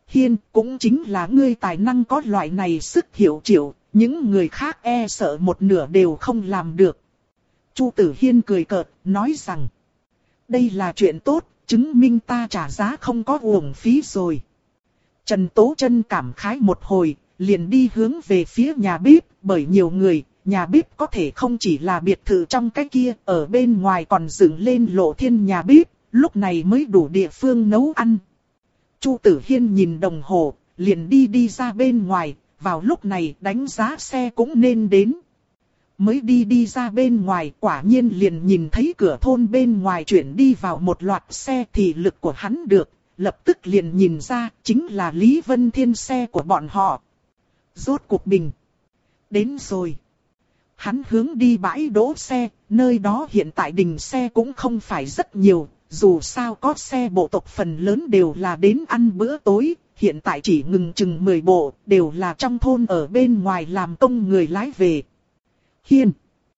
Hiên, cũng chính là ngươi tài năng có loại này sức hiểu triệu, những người khác e sợ một nửa đều không làm được. Chu Tử Hiên cười cợt, nói rằng, đây là chuyện tốt, chứng minh ta trả giá không có uổng phí rồi. Trần Tố Chân cảm khái một hồi, liền đi hướng về phía nhà bếp, bởi nhiều người, nhà bếp có thể không chỉ là biệt thự trong cái kia, ở bên ngoài còn dựng lên lộ thiên nhà bếp, lúc này mới đủ địa phương nấu ăn. Chu Tử Hiên nhìn đồng hồ, liền đi đi ra bên ngoài, vào lúc này đánh giá xe cũng nên đến. Mới đi đi ra bên ngoài, quả nhiên liền nhìn thấy cửa thôn bên ngoài chuyển đi vào một loạt xe, thì lực của hắn được, lập tức liền nhìn ra chính là Lý Vân Thiên xe của bọn họ. Rốt cuộc bình. Đến rồi. Hắn hướng đi bãi đỗ xe, nơi đó hiện tại đình xe cũng không phải rất nhiều, dù sao có xe bộ tộc phần lớn đều là đến ăn bữa tối, hiện tại chỉ ngừng chừng mười bộ, đều là trong thôn ở bên ngoài làm công người lái về. Hiên.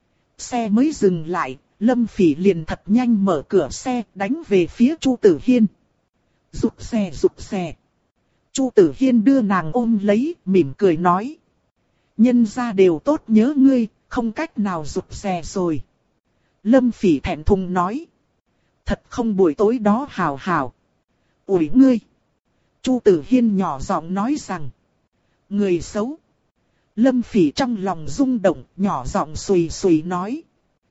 Xe mới dừng lại, Lâm Phỉ liền thật nhanh mở cửa xe, đánh về phía Chu Tử Hiên. Rụt xe rụt xe. Chu Tử Hiên đưa nàng ôm lấy, mỉm cười nói. Nhân gia đều tốt nhớ ngươi, không cách nào rụt xe rồi. Lâm Phỉ thẹn thùng nói. Thật không buổi tối đó hào hào. Ủi ngươi. Chu Tử Hiên nhỏ giọng nói rằng. Người xấu. Lâm Phỉ trong lòng rung động, nhỏ giọng xùy xùy nói.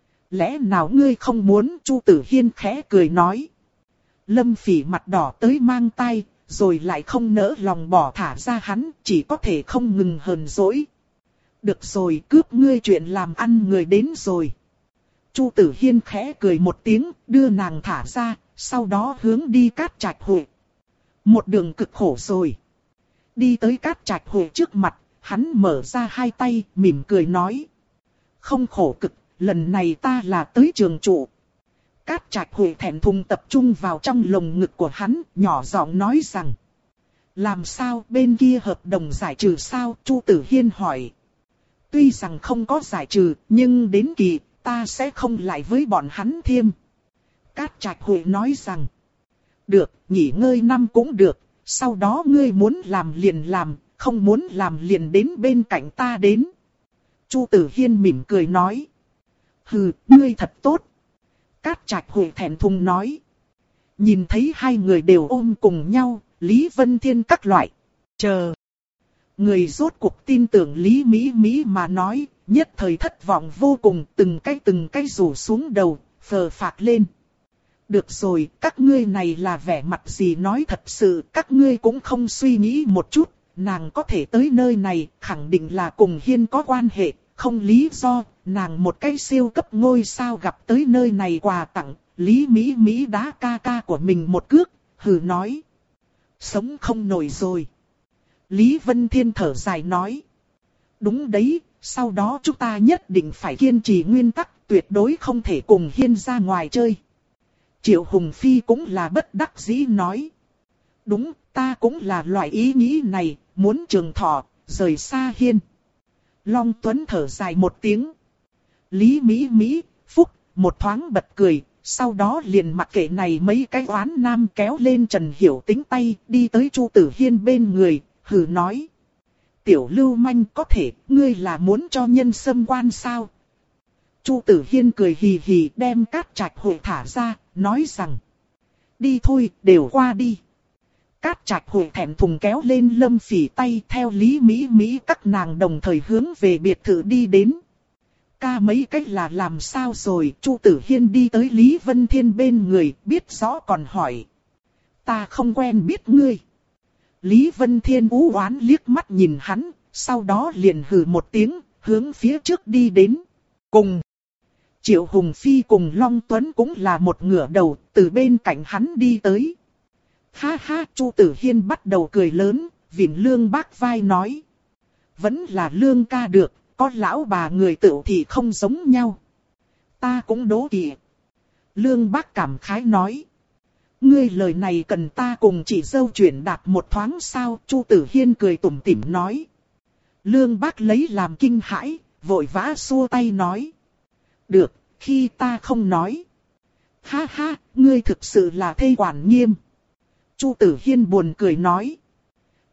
Lẽ nào ngươi không muốn? Chu Tử Hiên khẽ cười nói. Lâm Phỉ mặt đỏ tới mang tai, rồi lại không nỡ lòng bỏ thả ra hắn, chỉ có thể không ngừng hờn dỗi. Được rồi, cướp ngươi chuyện làm ăn người đến rồi. Chu Tử Hiên khẽ cười một tiếng, đưa nàng thả ra, sau đó hướng đi Cát Trạch Huệ. Một đường cực khổ rồi. Đi tới Cát Trạch Huệ trước mặt, hắn mở ra hai tay, mỉm cười nói. Không khổ cực, lần này ta là tới trường trụ. Cát Trạch Huệ thẹn thùng tập trung vào trong lồng ngực của hắn, nhỏ giọng nói rằng. Làm sao, bên kia hợp đồng giải trừ sao? Chu Tử Hiên hỏi. Tuy rằng không có giải trừ, nhưng đến kỳ, ta sẽ không lại với bọn hắn thêm. Cát Trạch Huệ nói rằng. Được, nghỉ ngơi năm cũng được, sau đó ngươi muốn làm liền làm, không muốn làm liền đến bên cạnh ta đến. Chu Tử Hiên mỉm cười nói. Hừ, ngươi thật tốt. Cát Trạch Huệ thẹn thùng nói. Nhìn thấy hai người đều ôm cùng nhau, Lý Vân Thiên các loại. Chờ. Người rốt cuộc tin tưởng Lý Mỹ Mỹ mà nói, nhất thời thất vọng vô cùng, từng cái từng cái rủ xuống đầu, phờ phạc lên. Được rồi, các ngươi này là vẻ mặt gì nói thật sự, các ngươi cũng không suy nghĩ một chút, nàng có thể tới nơi này, khẳng định là cùng Hiên có quan hệ, không lý do, nàng một cái siêu cấp ngôi sao gặp tới nơi này quà tặng, Lý Mỹ Mỹ đá ca ca của mình một cước, hừ nói. Sống không nổi rồi. Lý Vân Thiên thở dài nói. Đúng đấy, sau đó chúng ta nhất định phải kiên trì nguyên tắc, tuyệt đối không thể cùng Hiên ra ngoài chơi. Triệu Hùng Phi cũng là bất đắc dĩ nói. Đúng, ta cũng là loại ý nghĩ này, muốn trường thọ, rời xa Hiên. Long Tuấn thở dài một tiếng. Lý Mỹ Mỹ, Phúc, một thoáng bật cười, sau đó liền mặc kệ này mấy cái oán nam kéo lên Trần Hiểu Tính tay, đi tới Chu Tử Hiên bên người, hừ nói. Tiểu lưu manh có thể, ngươi là muốn cho nhân xâm quan sao? Chu Tử Hiên cười hì hì đem Cát Trạch Huệ thả ra, nói rằng. Đi thôi, đều qua đi. Cát Trạch Huệ thẹn thùng kéo lên Lâm Phỉ tay theo Lý Mỹ Mỹ các nàng đồng thời hướng về biệt thự đi đến. Ca mấy cách là làm sao rồi? Chu Tử Hiên đi tới Lý Vân Thiên bên người, biết rõ còn hỏi. Ta không quen biết ngươi. Lý Vân Thiên ú oán liếc mắt nhìn hắn, sau đó liền hừ một tiếng, hướng phía trước đi đến. Cùng. Triệu Hùng Phi cùng Long Tuấn cũng là một ngửa đầu, từ bên cạnh hắn đi tới. Ha ha, Chu Tử Hiên bắt đầu cười lớn, vịn Lương Bác vai nói. Vẫn là Lương ca được, có lão bà người tựu thì không giống nhau. Ta cũng đố kỵ. Lương Bác cảm khái nói. Ngươi lời này cần ta cùng chị dâu chuyển đạt một thoáng sao? Chu Tử Hiên cười tủm tỉm nói. Lương Bác lấy làm kinh hãi, vội vã xua tay nói. Được, khi ta không nói. Ha ha, ngươi thực sự là thê quản nghiêm. Chu Tử Hiên buồn cười nói.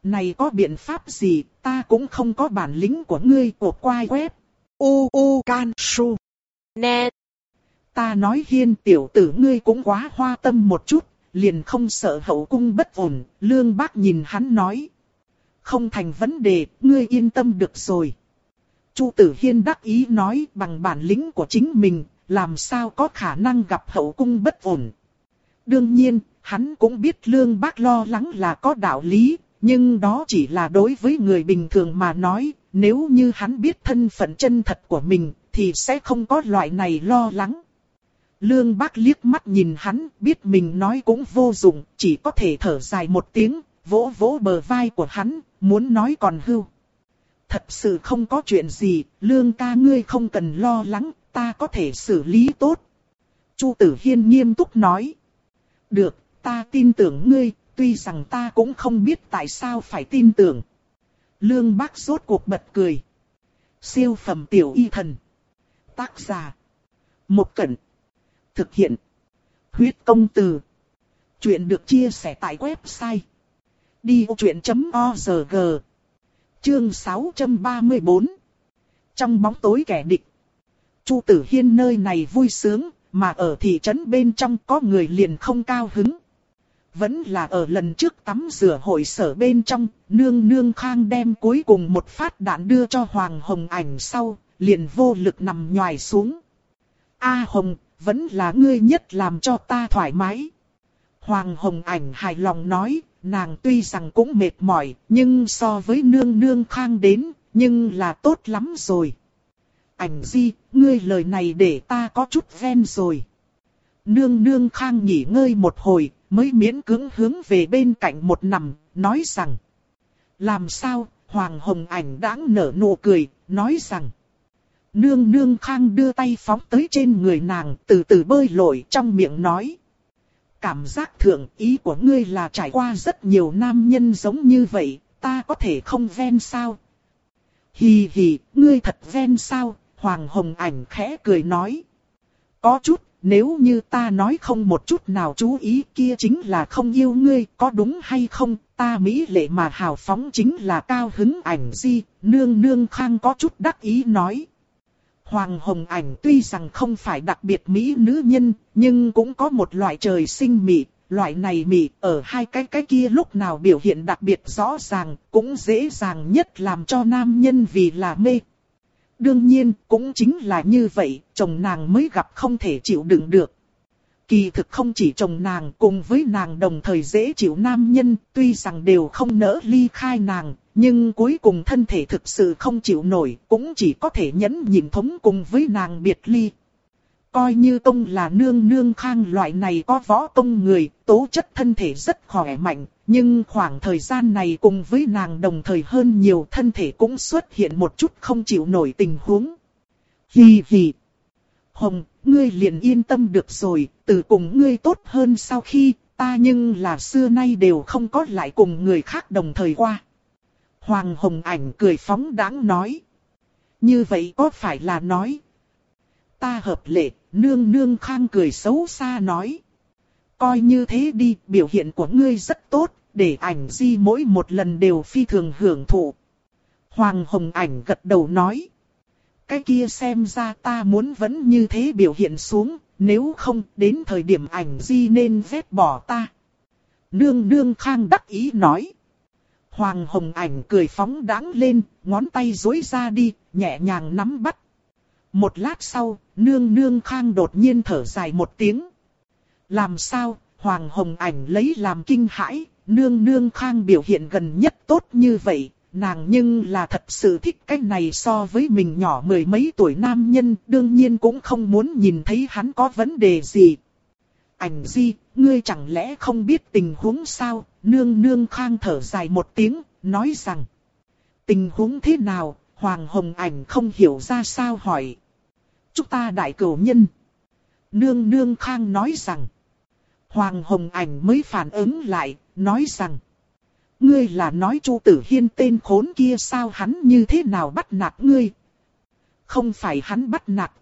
này có biện pháp gì, ta cũng không có bản lĩnh của ngươi. Của quai web. U U Can Su. Net. Ta nói Hiên tiểu tử ngươi cũng quá hoa tâm một chút, liền không sợ hậu cung bất ổn. Lương Bác nhìn hắn nói. Không thành vấn đề, ngươi yên tâm được rồi. Chu Tử Hiên đắc ý nói, bằng bản lĩnh của chính mình, làm sao có khả năng gặp hậu cung bất ổn. Đương nhiên, hắn cũng biết Lương Bác lo lắng là có đạo lý, nhưng đó chỉ là đối với người bình thường mà nói, nếu như hắn biết thân phận chân thật của mình, thì sẽ không có loại này lo lắng. Lương Bác liếc mắt nhìn hắn, biết mình nói cũng vô dụng, chỉ có thể thở dài một tiếng, vỗ vỗ bờ vai của hắn, muốn nói còn hưu. Thật sự không có chuyện gì, Lương ca ngươi không cần lo lắng, ta có thể xử lý tốt. Chu Tử Hiên nghiêm túc nói. Được, ta tin tưởng ngươi, tuy rằng ta cũng không biết tại sao phải tin tưởng. Lương Bác rốt cuộc bật cười. Siêu phẩm tiểu y thần. Tác giả. Một Cẩn. Thực hiện. Huyết công từ. Chuyện được chia sẻ tại website. đi ô chuyện chấm org. Chương sáu trăm ba mươi tư. Trong bóng tối kẻ địch. Chu Tử Hiên nơi này vui sướng, mà ở thị trấn bên trong có người liền không cao hứng. Vẫn là ở lần trước tắm rửa hội sở bên trong, nương nương Khang đem cuối cùng một phát đạn đưa cho Hoàng Hồng Ảnh sau, liền vô lực nằm nhoài xuống. A Hồng, vẫn là ngươi nhất làm cho ta thoải mái. Hoàng Hồng Ảnh hài lòng nói, nàng tuy rằng cũng mệt mỏi, nhưng so với nương nương Khang đến, nhưng là tốt lắm rồi. Ảnh Di, ngươi lời này để ta có chút ven rồi. Nương nương Khang nghỉ ngơi một hồi, mới miễn cưỡng hướng về bên cạnh một nằm, nói rằng. Làm sao, Hoàng Hồng Ảnh đãng nở nụ cười, nói rằng. Nương nương Khang đưa tay phóng tới trên người nàng, từ từ bơi lội trong miệng nói. Cảm giác thượng ý của ngươi là trải qua rất nhiều nam nhân giống như vậy, ta có thể không ven sao? Hì hì, ngươi thật ven sao? Hoàng Hồng Ảnh khẽ cười nói. Có chút, nếu như ta nói không một chút nào chú ý kia chính là không yêu ngươi, có đúng hay không? Ta mỹ lệ mà hào phóng chính là cao hứng. Ảnh Di, nương nương Khang có chút đắc ý nói. Hoàng Hồng Ảnh tuy rằng không phải đặc biệt mỹ nữ nhân, nhưng cũng có một loại trời sinh mị, loại này mị ở hai cái cái kia lúc nào biểu hiện đặc biệt rõ ràng, cũng dễ dàng nhất làm cho nam nhân vì là mê. Đương nhiên, cũng chính là như vậy, chồng nàng mới gặp không thể chịu đựng được. Kỳ thực không chỉ chồng nàng, cùng với nàng đồng thời dễ chịu nam nhân, tuy rằng đều không nỡ ly khai nàng, nhưng cuối cùng thân thể thực sự không chịu nổi, cũng chỉ có thể nhẫn nhịn thống cùng với nàng biệt ly. Coi như công là nương nương Khang loại này có võ công người, tố chất thân thể rất khỏe mạnh, nhưng khoảng thời gian này cùng với nàng đồng thời hơn nhiều, thân thể cũng xuất hiện một chút không chịu nổi tình huống. Hì hì. Hồng, ngươi liền yên tâm được rồi, từ cùng ngươi tốt hơn sau khi, ta nhưng là xưa nay đều không có lại cùng người khác đồng thời qua. Hoàng Hồng Ảnh cười phóng đãng nói. Như vậy có phải là nói? Ta hợp lệ, nương nương Khang cười xấu xa nói. Coi như thế đi, biểu hiện của ngươi rất tốt, để Ảnh Di mỗi một lần đều phi thường hưởng thụ. Hoàng Hồng Ảnh gật đầu nói. Cái kia xem ra ta muốn vẫn như thế biểu hiện xuống, nếu không đến thời điểm Ảnh Di nên vét bỏ ta. Nương nương Khang đắc ý nói. Hoàng Hồng Ảnh cười phóng đãng lên, ngón tay duỗi ra đi, nhẹ nhàng nắm bắt. Một lát sau, nương nương Khang đột nhiên thở dài một tiếng. Làm sao, Hoàng Hồng Ảnh lấy làm kinh hãi, nương nương Khang biểu hiện gần nhất tốt như vậy, nàng nhưng là thật sự thích cái này so với mình nhỏ mười mấy tuổi nam nhân, đương nhiên cũng không muốn nhìn thấy hắn có vấn đề gì. Ảnh Di, ngươi chẳng lẽ không biết tình huống sao? Nương nương Khang thở dài một tiếng, nói rằng. Tình huống thế nào? Hoàng Hồng Ảnh không hiểu ra sao hỏi. Chúng ta đại cửu nhân. Nương nương Khang nói rằng. Hoàng Hồng Ảnh mới phản ứng lại, nói rằng. Ngươi là nói Chu Tử Hiên tên khốn kia sao, hắn như thế nào bắt nạt ngươi? Không phải hắn bắt nạt ta,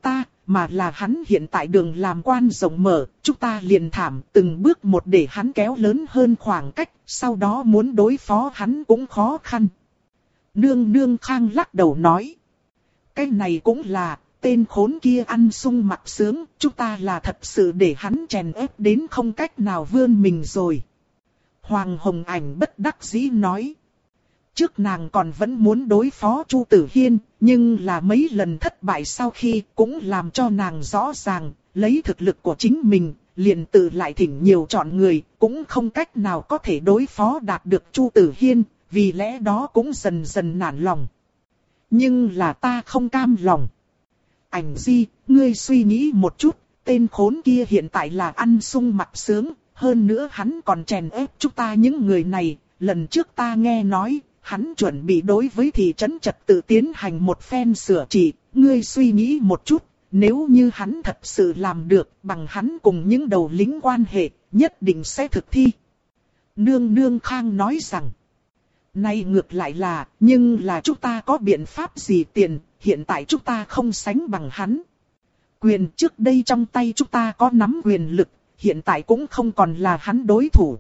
mà là hắn hiện tại đường làm quan rộng mở, chúng ta liền thảm từng bước một để hắn kéo lớn hơn khoảng cách, sau đó muốn đối phó hắn cũng khó khăn. Nương nương Khang lắc đầu nói. Cái này cũng là, tên khốn kia ăn sung mặc sướng, chúng ta là thật sự để hắn chèn ép đến không cách nào vươn mình rồi. Hoàng Hồng Ảnh bất đắc dĩ nói. Trước nàng còn vẫn muốn đối phó Chu Tử Hiên, nhưng là mấy lần thất bại sau khi cũng làm cho nàng rõ ràng, lấy thực lực của chính mình, liền tự lại thỉnh nhiều chọn người, cũng không cách nào có thể đối phó đạt được Chu Tử Hiên, vì lẽ đó cũng dần dần nản lòng. Nhưng là ta không cam lòng. Ảnh Di, ngươi suy nghĩ một chút, tên khốn kia hiện tại là ăn sung mặc sướng, hơn nữa hắn còn chèn ép chúng ta những người này, lần trước ta nghe nói, hắn chuẩn bị đối với thị trấn trật tự tiến hành một phen sửa trị, ngươi suy nghĩ một chút, nếu như hắn thật sự làm được, bằng hắn cùng những đầu lính quan hệ, nhất định sẽ thực thi. Nương nương Khang nói rằng, nay ngược lại là, nhưng là chúng ta có biện pháp gì tiền, hiện tại chúng ta không sánh bằng hắn. Quyền trước đây trong tay chúng ta có nắm quyền lực, hiện tại cũng không còn là hắn đối thủ.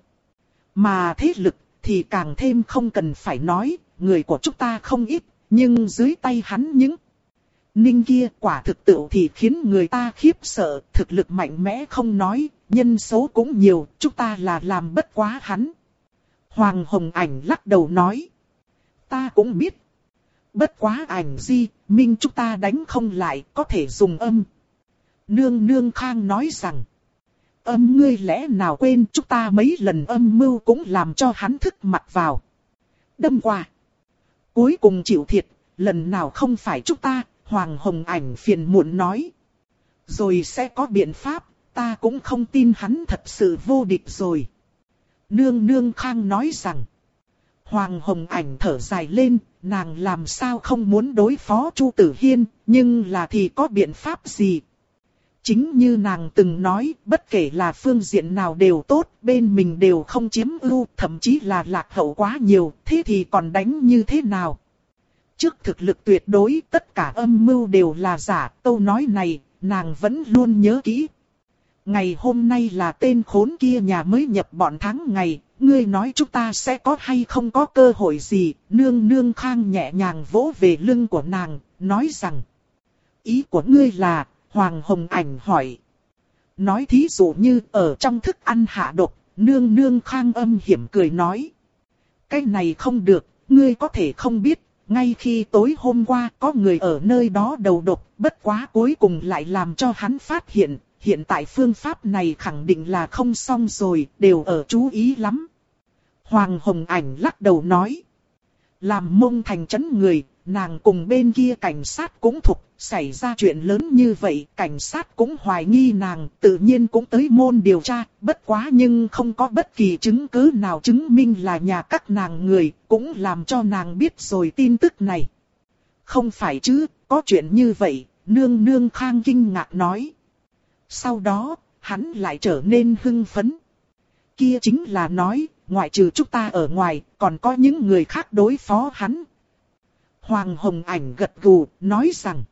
Mà thế lực thì càng thêm không cần phải nói, người của chúng ta không ít, nhưng dưới tay hắn những ninh kia quả thực tự thì khiến người ta khiếp sợ, thực lực mạnh mẽ không nói, nhân số cũng nhiều, chúng ta là làm bất quá hắn. Hoàng Hồng Ảnh lắc đầu nói, ta cũng biết. Bất quá Ảnh Di, minh chúng ta đánh không lại, có thể dùng âm. Nương nương Khang nói rằng, âm ngươi lẽ nào quên chúng ta mấy lần âm mưu cũng làm cho hắn thức mặt vào. Đâm qua. Cuối cùng chịu thiệt, lần nào không phải chúng ta, Hoàng Hồng Ảnh phiền muộn nói. Rồi sẽ có biện pháp, ta cũng không tin hắn thật sự vô địch rồi. Nương nương Khang nói rằng. Hoàng Hồng Ảnh thở dài lên, nàng làm sao không muốn đối phó Chu Tử Hiên, nhưng là thì có biện pháp gì? Chính như nàng từng nói, bất kể là phương diện nào đều tốt, bên mình đều không chiếm ưu, thậm chí là lạc hậu quá nhiều, thế thì còn đánh như thế nào? Trước thực lực tuyệt đối, tất cả âm mưu đều là giả, câu nói này, nàng vẫn luôn nhớ kỹ. Ngày hôm nay là tên khốn kia nhà mới nhập bọn tháng ngày, ngươi nói chúng ta sẽ có hay không có cơ hội gì, nương nương Khang nhẹ nhàng vỗ về lưng của nàng, nói rằng. Ý của ngươi là, Hoàng Hồng Ảnh hỏi. Nói thí dụ như ở trong thức ăn hạ độc, nương nương Khang âm hiểm cười nói. Cái này không được, ngươi có thể không biết, ngay khi tối hôm qua có người ở nơi đó đầu độc, bất quá cuối cùng lại làm cho hắn phát hiện, hiện tại phương pháp này khẳng định là không xong rồi, đều ở chú ý lắm. Hoàng Hồng Ảnh lắc đầu nói. Làm Mông Thành trấn người, nàng cùng bên kia cảnh sát cũng thục, xảy ra chuyện lớn như vậy, cảnh sát cũng hoài nghi nàng, tự nhiên cũng tới môn điều tra, bất quá nhưng không có bất kỳ chứng cứ nào chứng minh là nhà các nàng người, cũng làm cho nàng biết rồi tin tức này. Không phải chứ, có chuyện như vậy, nương nương Khang kinh ngạc nói. Sau đó, hắn lại trở nên hưng phấn. Kia chính là nói, ngoại trừ chúng ta ở ngoài, còn có những người khác đối phó hắn. Hoàng Hồng Ảnh gật gù, nói rằng,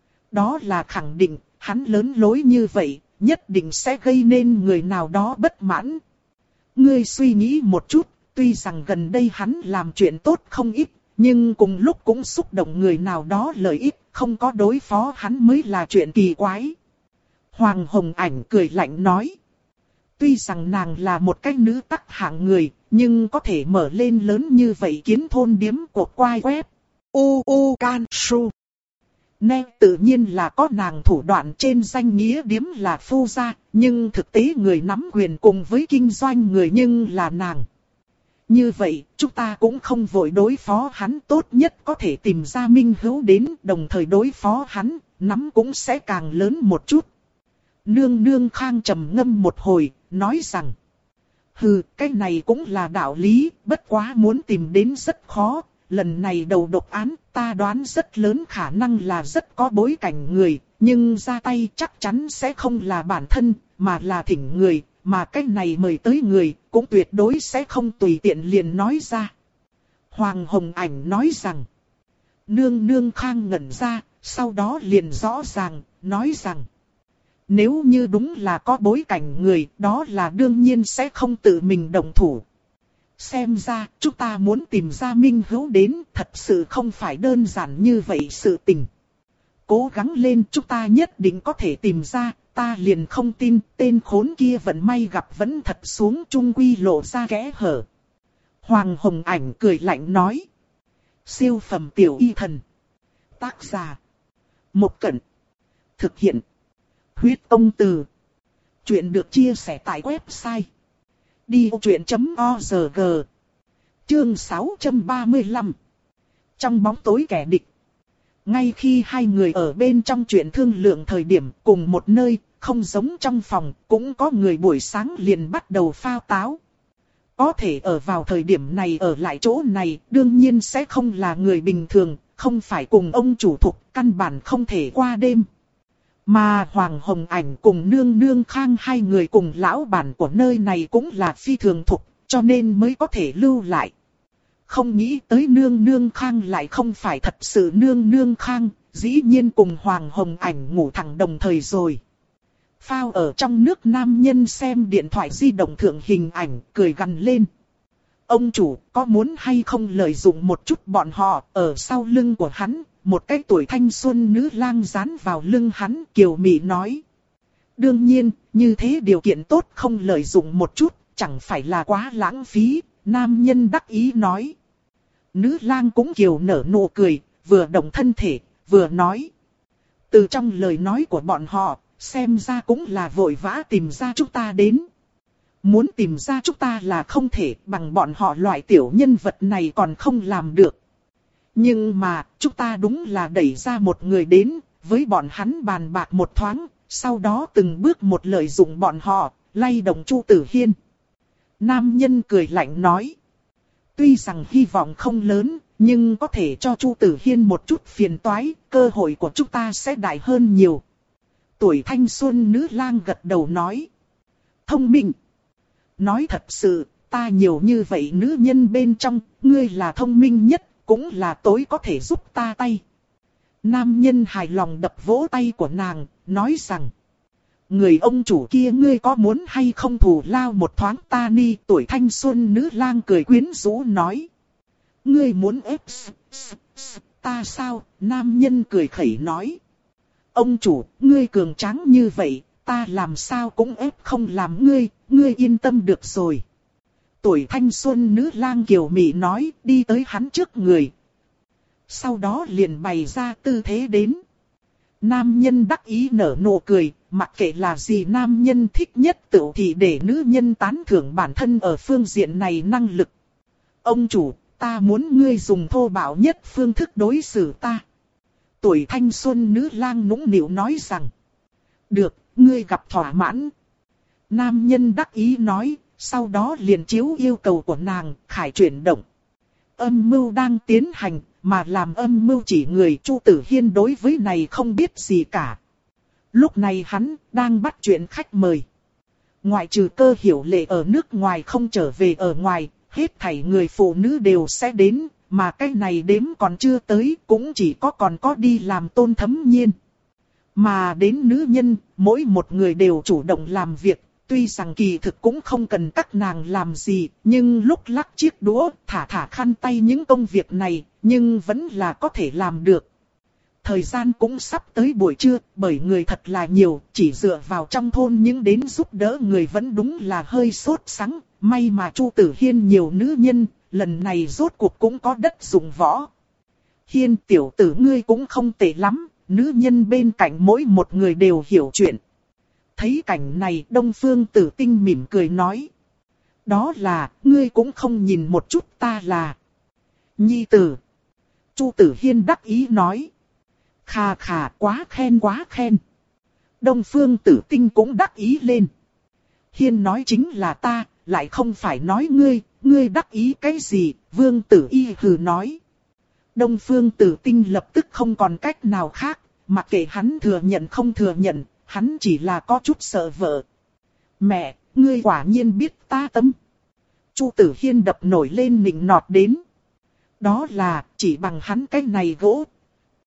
đó là khẳng định, hắn lớn lối như vậy, nhất định sẽ gây nên người nào đó bất mãn. Ngươi suy nghĩ một chút, tuy rằng gần đây hắn làm chuyện tốt không ít, nhưng cùng lúc cũng xúc động người nào đó lợi ích, không có đối phó hắn mới là chuyện kỳ quái. Hoàng Hồng Ảnh cười lạnh nói. Tuy rằng nàng là một cái nữ tắc hạng người, nhưng có thể mở lên lớn như vậy kiến thôn điếm của quai web. U U Can Su. Nè tự nhiên là có nàng thủ đoạn trên danh nghĩa điếm là phu gia, nhưng thực tế người nắm quyền cùng với kinh doanh người nhưng là nàng. Như vậy, chúng ta cũng không vội đối phó hắn, tốt nhất có thể tìm ra minh hữu đến, đồng thời đối phó hắn, nắm cũng sẽ càng lớn một chút. Nương nương Khang trầm ngâm một hồi, nói rằng. Hừ, cái này cũng là đạo lý, bất quá muốn tìm đến rất khó. Lần này đầu độc án, ta đoán rất lớn khả năng là rất có bối cảnh người, nhưng ra tay chắc chắn sẽ không là bản thân, mà là thỉnh người, mà cái này mời tới người, cũng tuyệt đối sẽ không tùy tiện liền nói ra. Hoàng Hồng Ảnh nói rằng, nương nương Khang ngẩn ra, sau đó liền rõ ràng, nói rằng. Nếu như đúng là có bối cảnh người, đó là đương nhiên sẽ không tự mình động thủ. Xem ra, chúng ta muốn tìm ra minh hữu đến, thật sự không phải đơn giản như vậy sự tình. Cố gắng lên, chúng ta nhất định có thể tìm ra, ta liền không tin, tên khốn kia vận may gặp vẫn thật xuống trung quy lộ ra kẽ hở. Hoàng Hồng Ảnh cười lạnh nói. Siêu phẩm tiểu y thần. Tác giả. Một Cẩn. Thực hiện. Huyết Công Từ. Chuyện được chia sẻ tại website đi ô truyện chấm org. Chương sáu trăm ba mươi lăm. Trong bóng tối kẻ địch. Ngay khi hai người ở bên trong chuyện thương lượng thời điểm cùng một nơi, không giống trong phòng, cũng có người buổi sáng liền bắt đầu phao táo. Có thể ở vào thời điểm này ở lại chỗ này, đương nhiên sẽ không là người bình thường, không phải cùng ông chủ thục, căn bản không thể qua đêm. Mà Hoàng Hồng Ảnh cùng Nương Nương Khang hai người cùng lão bản của nơi này cũng là phi thường thục, cho nên mới có thể lưu lại. Không nghĩ tới Nương Nương Khang lại không phải thật sự Nương Nương Khang, dĩ nhiên cùng Hoàng Hồng Ảnh ngủ thẳng đồng thời rồi. Phao ở trong nước nam nhân xem điện thoại di động thượng hình ảnh, cười gằn lên. Ông chủ, có muốn hay không lợi dụng một chút bọn họ, ở sau lưng của hắn, một cái tuổi thanh xuân nữ lang dán vào lưng hắn, kiều mị nói. Đương nhiên, như thế điều kiện tốt không lợi dụng một chút, chẳng phải là quá lãng phí, nam nhân đắc ý nói. Nữ lang cũng kiều nở nụ cười, vừa động thân thể, vừa nói. Từ trong lời nói của bọn họ, xem ra cũng là vội vã tìm ra chúng ta đến. Muốn tìm ra chúng ta là không thể, bằng bọn họ loại tiểu nhân vật này còn không làm được. Nhưng mà, chúng ta đúng là đẩy ra một người đến, với bọn hắn bàn bạc một thoáng, sau đó từng bước một lợi dụng bọn họ, lay động Chu Tử Hiên. Nam nhân cười lạnh nói. Tuy rằng hy vọng không lớn, nhưng có thể cho Chu Tử Hiên một chút phiền toái, cơ hội của chúng ta sẽ đại hơn nhiều. Tuổi thanh xuân nữ lang gật đầu nói. Thông minh. Nói thật sự, ta nhiều như vậy nữ nhân bên trong, ngươi là thông minh nhất, cũng là tối có thể giúp ta tay. Nam nhân hài lòng đập vỗ tay của nàng, nói rằng. Người ông chủ kia ngươi có muốn hay không thù lao một thoáng ta ni. Tuổi thanh xuân nữ lang cười quyến rũ nói. Ngươi muốn ép ta sao? Nam nhân cười khẩy nói. Ông chủ, ngươi cường tráng như vậy, ta làm sao cũng ép không làm ngươi, ngươi yên tâm được rồi. Tuổi thanh xuân nữ lang kiều mị nói, đi tới hắn trước người. Sau đó liền bày ra tư thế đến. Nam nhân đắc ý nở nụ cười, mặc kệ là gì nam nhân thích nhất tự thì để nữ nhân tán thưởng bản thân ở phương diện này năng lực. Ông chủ, ta muốn ngươi dùng thô bạo nhất phương thức đối xử ta. Tuổi thanh xuân nữ lang nũng nịu nói rằng. Được, ngươi gặp thỏa mãn. Nam nhân đắc ý nói, sau đó liền chiếu yêu cầu của nàng, khải chuyển động. Âm mưu đang tiến hành, mà làm âm mưu chỉ người Chu Tử Hiên đối với này không biết gì cả. Lúc này hắn đang bắt chuyện khách mời. Ngoại trừ Cơ Hiểu Lệ ở nước ngoài không trở về ở ngoài, hết thảy người phụ nữ đều sẽ đến, mà cái này đếm còn chưa tới, cũng chỉ có còn có đi làm Tôn Thấm Nhiên. Mà đến nữ nhân, mỗi một người đều chủ động làm việc, tuy rằng kỳ thực cũng không cần các nàng làm gì, nhưng lúc lắc chiếc đũa, thả thả khăn tay những công việc này, nhưng vẫn là có thể làm được. Thời gian cũng sắp tới buổi trưa, bởi người thật là nhiều, chỉ dựa vào trong thôn những đến giúp đỡ người vẫn đúng là hơi sốt sắng, may mà Chu Tử Hiên nhiều nữ nhân, lần này rốt cuộc cũng có đất dụng võ. Hiên tiểu tử ngươi cũng không tệ lắm, nữ nhân bên cạnh mỗi một người đều hiểu chuyện. Thấy cảnh này Đông Phương Tử Tinh mỉm cười nói. Đó là, ngươi cũng không nhìn một chút ta là nhi tử. Chu Tử Hiên đắc ý nói. Khà khà quá khen quá khen. Đông Phương Tử Tinh cũng đắc ý lên. Hiên nói chính là ta, lại không phải nói ngươi, ngươi đắc ý cái gì, Vương Tử Y hừ nói. Đông Phương Tử Tinh lập tức không còn cách nào khác, mặc kệ hắn thừa nhận không thừa nhận, hắn chỉ là có chút sợ vợ. Mẹ, ngươi quả nhiên biết ta tâm. Chu Tử Hiên đập nổi lên nịnh nọt đến. Đó là, chỉ bằng hắn cái này gỗ.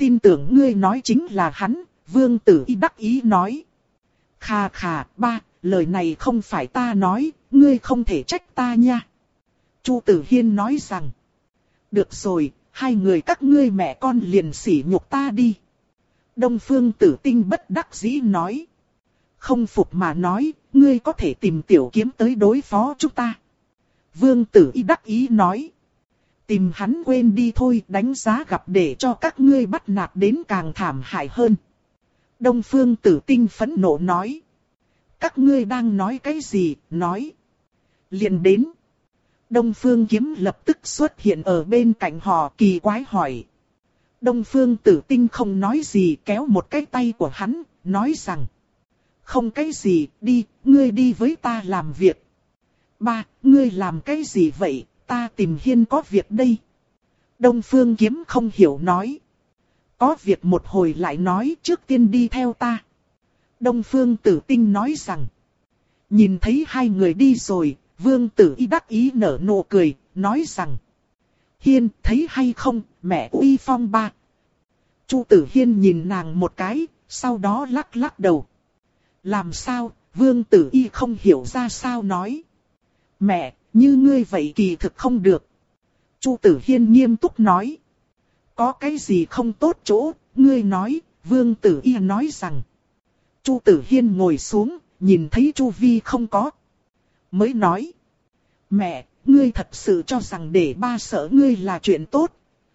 tin tưởng ngươi nói chính là hắn, Vương Tử Y đắc ý nói. Khà khà, ba, lời này không phải ta nói, ngươi không thể trách ta nha. Chu Tử Hiên nói rằng. Được rồi, hai người các ngươi mẹ con liền sỉ nhục ta đi. Đông Phương Tử Tinh bất đắc dĩ nói. Không phục mà nói, ngươi có thể tìm tiểu kiếm tới đối phó chúng ta. Vương Tử Y đắc ý nói. Tìm hắn quên đi thôi, đánh giá gặp để cho các ngươi bắt nạt đến càng thảm hại hơn. Đông Phương Tử Tinh phẫn nộ nói. Các ngươi đang nói cái gì, nói. Liền đến. Đông Phương Kiếm lập tức xuất hiện ở bên cạnh họ kỳ quái hỏi. Đông Phương Tử Tinh không nói gì kéo một cái tay của hắn, nói rằng. Không cái gì, đi, ngươi đi với ta làm việc. Ba, ngươi làm cái gì vậy, ta tìm Hiên có việc đây. Đông Phương Kiếm không hiểu nói. Có việc một hồi lại nói, trước tiên đi theo ta. Đông Phương Tử Tinh nói rằng. Nhìn thấy hai người đi rồi, Vương Tử Y đắc ý nở nụ cười, nói rằng. Hiên, thấy hay không, mẹ uy phong ba. Chu Tử Hiên nhìn nàng một cái, sau đó lắc lắc đầu. Làm sao, Vương Tử Y không hiểu ra sao nói. Mẹ, như ngươi vậy kỳ thực không được. Chu Tử Hiên nghiêm túc nói. Có cái gì không tốt chỗ, ngươi nói, Vương Tử Y nói rằng. Chu Tử Hiên ngồi xuống, nhìn thấy Chu Vi không có. Mới nói. Mẹ, ngươi thật sự cho rằng để ba sợ ngươi là chuyện tốt.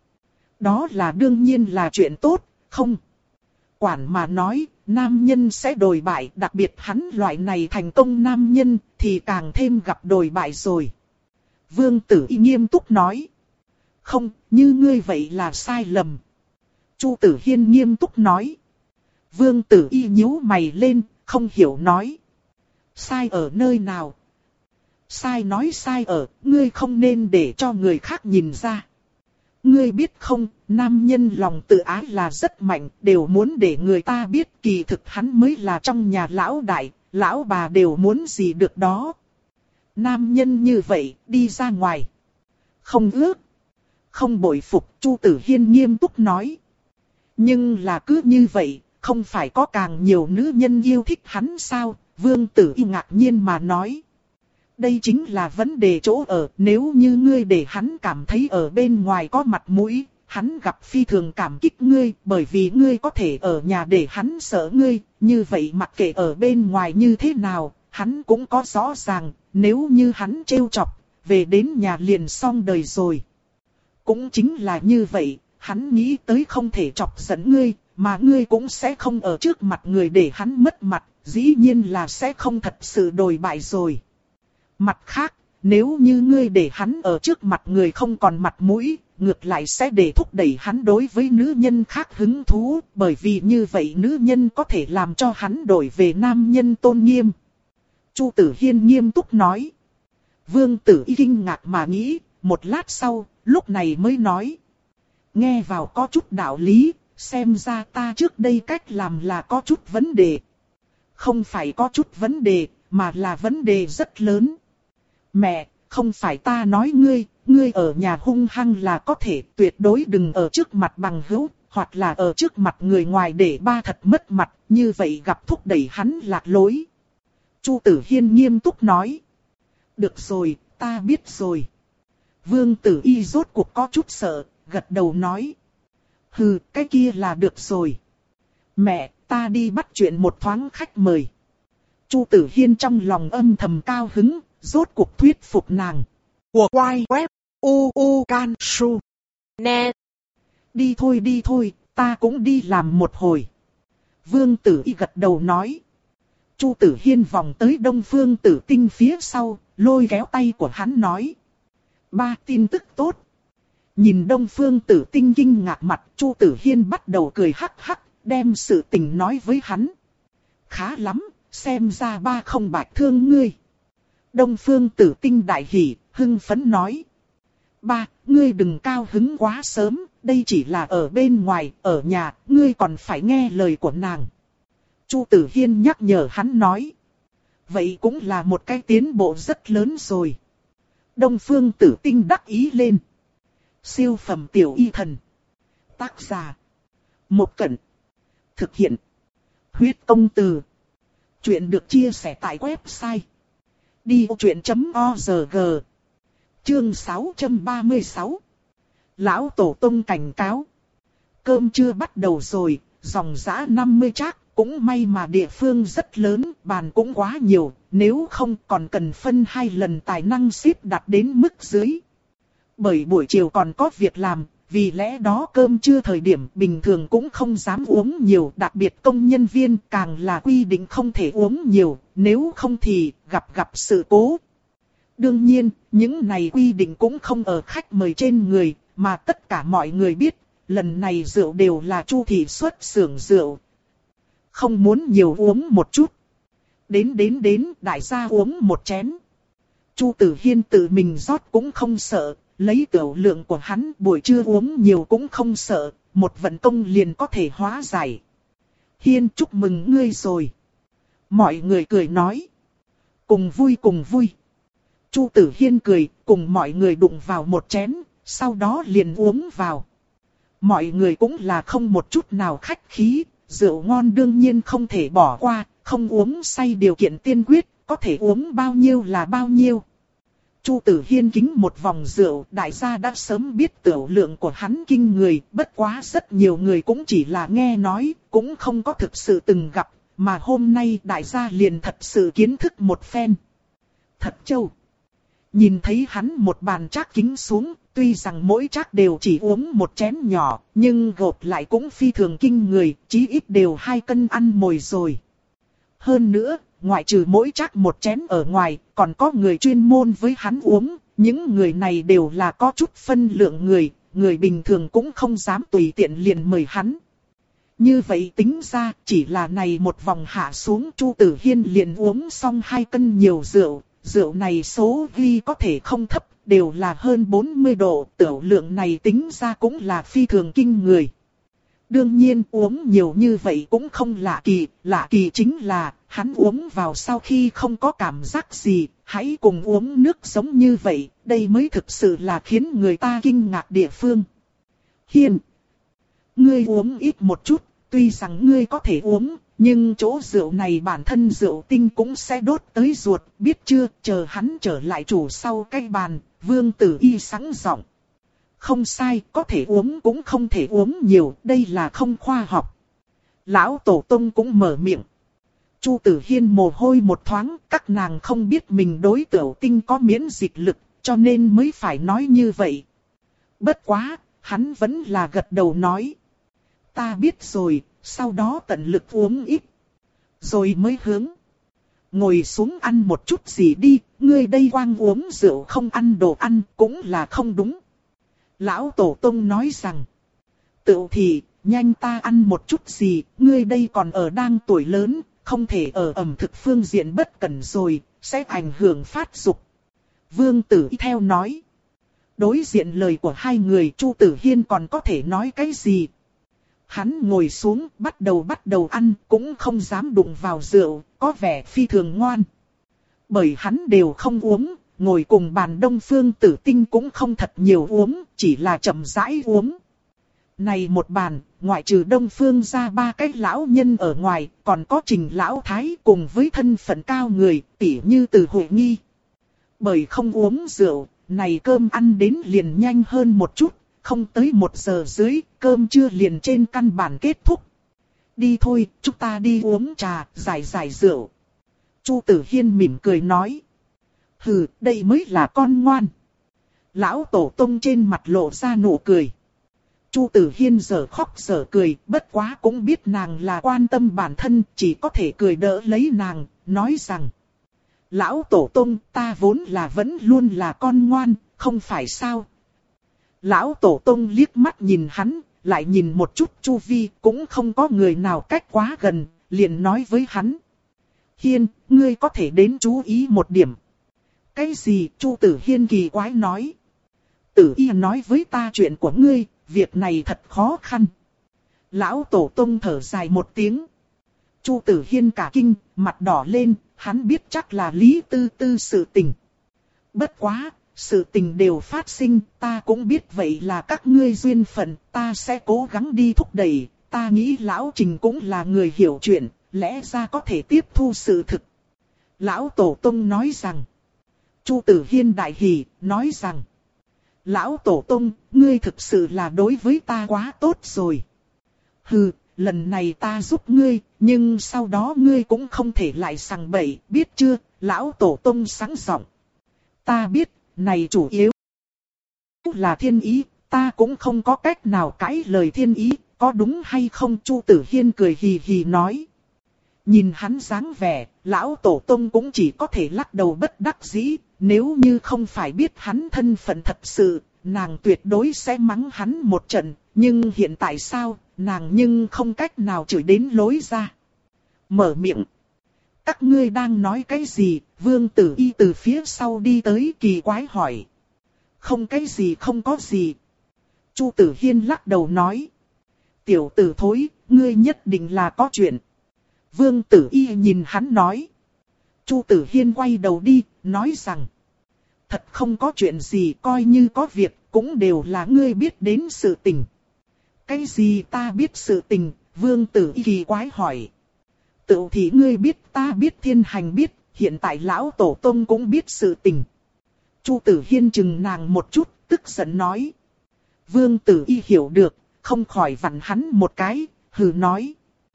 Đó là đương nhiên là chuyện tốt, không? Quản mà nói, nam nhân sẽ đồi bại, đặc biệt hắn loại này thành công nam nhân, thì càng thêm gặp đồi bại rồi. Vương Tử Y nghiêm túc nói. Không, như ngươi vậy là sai lầm. Chu Tử Hiên nghiêm túc nói. Vương Tử Y nhíu mày lên, không hiểu nói. Sai ở nơi nào? Sai nói sai ở, ngươi không nên để cho người khác nhìn ra. Ngươi biết không, nam nhân lòng tự ái là rất mạnh, đều muốn để người ta biết kỳ thực hắn mới là trong nhà lão đại, lão bà đều muốn gì được đó. Nam nhân như vậy, đi ra ngoài. Không ước. Không bội phục, Chu Tử Hiên nghiêm túc nói. Nhưng là cứ như vậy, không phải có càng nhiều nữ nhân yêu thích hắn sao? Vương Tử Y ngạc nhiên mà nói. Đây chính là vấn đề chỗ ở, nếu như ngươi để hắn cảm thấy ở bên ngoài có mặt mũi, hắn gặp phi thường cảm kích ngươi, bởi vì ngươi có thể ở nhà để hắn sợ ngươi, như vậy mặc kệ ở bên ngoài như thế nào, hắn cũng có rõ ràng, nếu như hắn trêu chọc, về đến nhà liền xong đời rồi. Cũng chính là như vậy, hắn nghĩ tới không thể chọc giận ngươi, mà ngươi cũng sẽ không ở trước mặt người để hắn mất mặt, dĩ nhiên là sẽ không thật sự đồi bại rồi. Mặt khác, nếu như ngươi để hắn ở trước mặt người không còn mặt mũi, ngược lại sẽ để thúc đẩy hắn đối với nữ nhân khác hứng thú, bởi vì như vậy nữ nhân có thể làm cho hắn đổi về nam nhân tôn nghiêm. Chu Tử Hiên nghiêm túc nói. Vương Tử Y kinh ngạc mà nghĩ, một lát sau, lúc này mới nói. Nghe vào có chút đạo lý, xem ra ta trước đây cách làm là có chút vấn đề. Không phải có chút vấn đề, mà là vấn đề rất lớn. Mẹ, không phải ta nói ngươi, ngươi ở nhà hung hăng là có thể, tuyệt đối đừng ở trước mặt bằng hữu, hoặc là ở trước mặt người ngoài để ba thật mất mặt, như vậy gặp thúc đẩy hắn lạc lối. Chu Tử Hiên nghiêm túc nói. Được rồi, ta biết rồi. Vương Tử Y rốt cuộc có chút sợ, gật đầu nói. Hừ, cái kia là được rồi. Mẹ, ta đi bắt chuyện một thoáng khách mời. Chu Tử Hiên trong lòng âm thầm cao hứng, rốt cuộc thuyết phục nàng. Của quay web u u can su net. Đi thôi đi thôi, ta cũng đi làm một hồi. Vương Tử Y gật đầu nói. Chu Tử Hiên vòng tới Đông Phương Tử Tinh phía sau, lôi kéo tay của hắn nói. Ba tin tức tốt. Nhìn Đông Phương Tử Tinh kinh ngạc mặt, Chu Tử Hiên bắt đầu cười hắc hắc, đem sự tình nói với hắn. Khá lắm, xem ra ba không bạch thương ngươi. Đông Phương Tử Tinh đại hỉ, hưng phấn nói. Ba, ngươi đừng cao hứng quá sớm, đây chỉ là ở bên ngoài, ở nhà, ngươi còn phải nghe lời của nàng. Chu Tử Hiên nhắc nhở hắn nói. Vậy cũng là một cái tiến bộ rất lớn rồi. Đông Phương Tử Tinh đắc ý lên. Siêu phẩm tiểu y thần. Tác giả. Một cận. Thực hiện. Huyết công từ. Chuyện được chia sẻ tại website đi ô chuyện chấm org. Chương sáu trăm ba mươi sáu. Lão Tổ Tông cảnh cáo. Cơm chưa bắt đầu rồi, dòng dã năm mươi trác, cũng may mà địa phương rất lớn, bàn cũng quá nhiều, nếu không còn cần phân hai lần tài năng xếp đặt đến mức dưới. Bởi buổi chiều còn có việc làm, vì lẽ đó cơm trưa thời điểm bình thường cũng không dám uống nhiều, đặc biệt công nhân viên càng là quy định không thể uống nhiều, nếu không thì gặp gặp sự cố. Đương nhiên, những này quy định cũng không ở khách mời trên người, mà tất cả mọi người biết, lần này rượu đều là Chu thị xuất xưởng rượu. Không muốn nhiều uống một chút. Đến đến đến, đại gia uống một chén. Chu Tử Hiên tự mình rót cũng không sợ, lấy tiểu lượng của hắn buổi trưa uống nhiều cũng không sợ, một vận công liền có thể hóa giải. Hiên, chúc mừng ngươi rồi. Mọi người cười nói. Cùng vui cùng vui. Chu Tử Hiên cười, cùng mọi người đụng vào một chén, sau đó liền uống vào. Mọi người cũng là không một chút nào khách khí, rượu ngon đương nhiên không thể bỏ qua, không uống say điều kiện tiên quyết, có thể uống bao nhiêu là bao nhiêu. Chu Tử Hiên kính một vòng rượu, đại gia đã sớm biết tiểu lượng của hắn kinh người, bất quá rất nhiều người cũng chỉ là nghe nói, cũng không có thực sự từng gặp, mà hôm nay đại gia liền thật sự kiến thức một phen. Thật châu. Nhìn thấy hắn một bàn trác kính xuống, tuy rằng mỗi trác đều chỉ uống một chén nhỏ, nhưng gộp lại cũng phi thường kinh người, chí ít đều hai cân ăn mồi rồi. Hơn nữa, ngoại trừ mỗi trác một chén ở ngoài, còn có người chuyên môn với hắn uống, những người này đều là có chút phân lượng người, người bình thường cũng không dám tùy tiện liền mời hắn. Như vậy tính ra, chỉ là này một vòng hạ xuống, Chu Tử Hiên liền uống xong hai cân nhiều rượu. Rượu này số ghi có thể không thấp, đều là hơn bốn mươi độ, tiểu lượng này tính ra cũng là phi thường kinh người. Đương nhiên uống nhiều như vậy cũng không lạ kỳ, lạ kỳ chính là, hắn uống vào sau khi không có cảm giác gì, hãy cùng uống nước giống như vậy, đây mới thực sự là khiến người ta kinh ngạc địa phương. Hiên, ngươi uống ít một chút, tuy rằng ngươi có thể uống, nhưng chỗ rượu này bản thân rượu tinh cũng sẽ đốt tới ruột, biết chưa, chờ hắn trở lại chủ sau cái bàn, Vương Tử Y sẵn giọng. Không sai, có thể uống cũng không thể uống nhiều, đây là không khoa học. Lão Tổ Tông cũng mở miệng. Chu Tử Hiên mồ hôi một thoáng, các nàng không biết mình đối tiểu tinh có miễn dịch lực, cho nên mới phải nói như vậy. Bất quá, hắn vẫn là gật đầu nói. Ta biết rồi. Sau đó tận lực uống ít. Rồi mới hướng. Ngồi xuống ăn một chút gì đi, ngươi đây quang uống rượu không ăn đồ ăn cũng là không đúng. Lão Tổ Tông nói rằng. Tựu thì, nhanh ta ăn một chút gì, ngươi đây còn ở đang tuổi lớn, không thể ở ẩm thực phương diện bất cẩn rồi, sẽ ảnh hưởng phát dục. Vương Tử Y theo nói. Đối diện lời của hai người, Chu Tử Hiên còn có thể nói cái gì? Hắn ngồi xuống, bắt đầu bắt đầu ăn, cũng không dám đụng vào rượu, có vẻ phi thường ngoan. Bởi hắn đều không uống, ngồi cùng bàn Đông Phương Tử Tinh cũng không thật nhiều uống, chỉ là chậm rãi uống. Này một bàn, ngoại trừ Đông Phương ra ba cái lão nhân ở ngoài, còn có Trình Lão Thái cùng với thân phận cao người, tỉ như Từ Hội Nghi. Bởi không uống rượu, này cơm ăn đến liền nhanh hơn một chút. Không tới một giờ dưới, cơm trưa liền trên căn bản kết thúc. Đi thôi, chúng ta đi uống trà, giải giải rượu. Chu Tử Hiên mỉm cười nói. Hừ, đây mới là con ngoan. Lão Tổ Tông trên mặt lộ ra nụ cười. Chu Tử Hiên giờ khóc giờ cười, bất quá cũng biết nàng là quan tâm bản thân, chỉ có thể cười đỡ lấy nàng, nói rằng. Lão Tổ Tông, ta vốn là vẫn luôn là con ngoan, không phải sao? Lão Tổ Tông liếc mắt nhìn hắn, lại nhìn một chút chu vi, cũng không có người nào cách quá gần, liền nói với hắn. Hiên, ngươi có thể đến chú ý một điểm. Cái gì? Chu Tử Hiên kỳ quái nói. Tử Y nói với ta chuyện của ngươi, việc này thật khó khăn. Lão Tổ Tông thở dài một tiếng. Chu Tử Hiên cả kinh, mặt đỏ lên, hắn biết chắc là Lý Tư Tư sự tình. Bất quá, sự tình đều phát sinh, ta cũng biết vậy là các ngươi duyên phận, ta sẽ cố gắng đi thúc đẩy, ta nghĩ lão Trình cũng là người hiểu chuyện, lẽ ra có thể tiếp thu sự thực. Lão Tổ Tông nói rằng. Chu Tử Hiên đại hỉ, nói rằng. Lão Tổ Tông, ngươi thực sự là đối với ta quá tốt rồi. Hừ, lần này ta giúp ngươi, nhưng sau đó ngươi cũng không thể lại sằng bậy, biết chưa? Lão Tổ Tông sáng giọng. Ta biết, này chủ yếu là thiên ý, ta cũng không có cách nào cãi lời thiên ý, có đúng hay không? Chu Tử Hiên cười hì hì nói. Nhìn hắn dáng vẻ, Lão Tổ Tông cũng chỉ có thể lắc đầu bất đắc dĩ, nếu như không phải biết hắn thân phận thật sự, nàng tuyệt đối sẽ mắng hắn một trận, nhưng hiện tại sao, nàng nhưng không cách nào chửi đến lối ra. Mở miệng. Các ngươi đang nói cái gì? Vương Tử Y từ phía sau đi tới kỳ quái hỏi. Không cái gì không có gì. Chu Tử Hiên lắc đầu nói. Tiểu tử thối, ngươi nhất định là có chuyện. Vương Tử Y nhìn hắn nói. Chu Tử Hiên quay đầu đi, nói rằng. Thật không có chuyện gì, coi như có việc, cũng đều là ngươi biết đến sự tình. Cái gì ta biết sự tình? Vương Tử Y kỳ quái hỏi. Tự thì ngươi biết, ta biết, thiên hành biết, hiện tại Lão Tổ Tông cũng biết sự tình. Chu Tử Hiên chừng nàng một chút, tức giận nói. Vương Tử Y hiểu được, không khỏi vặn hắn một cái, hừ nói.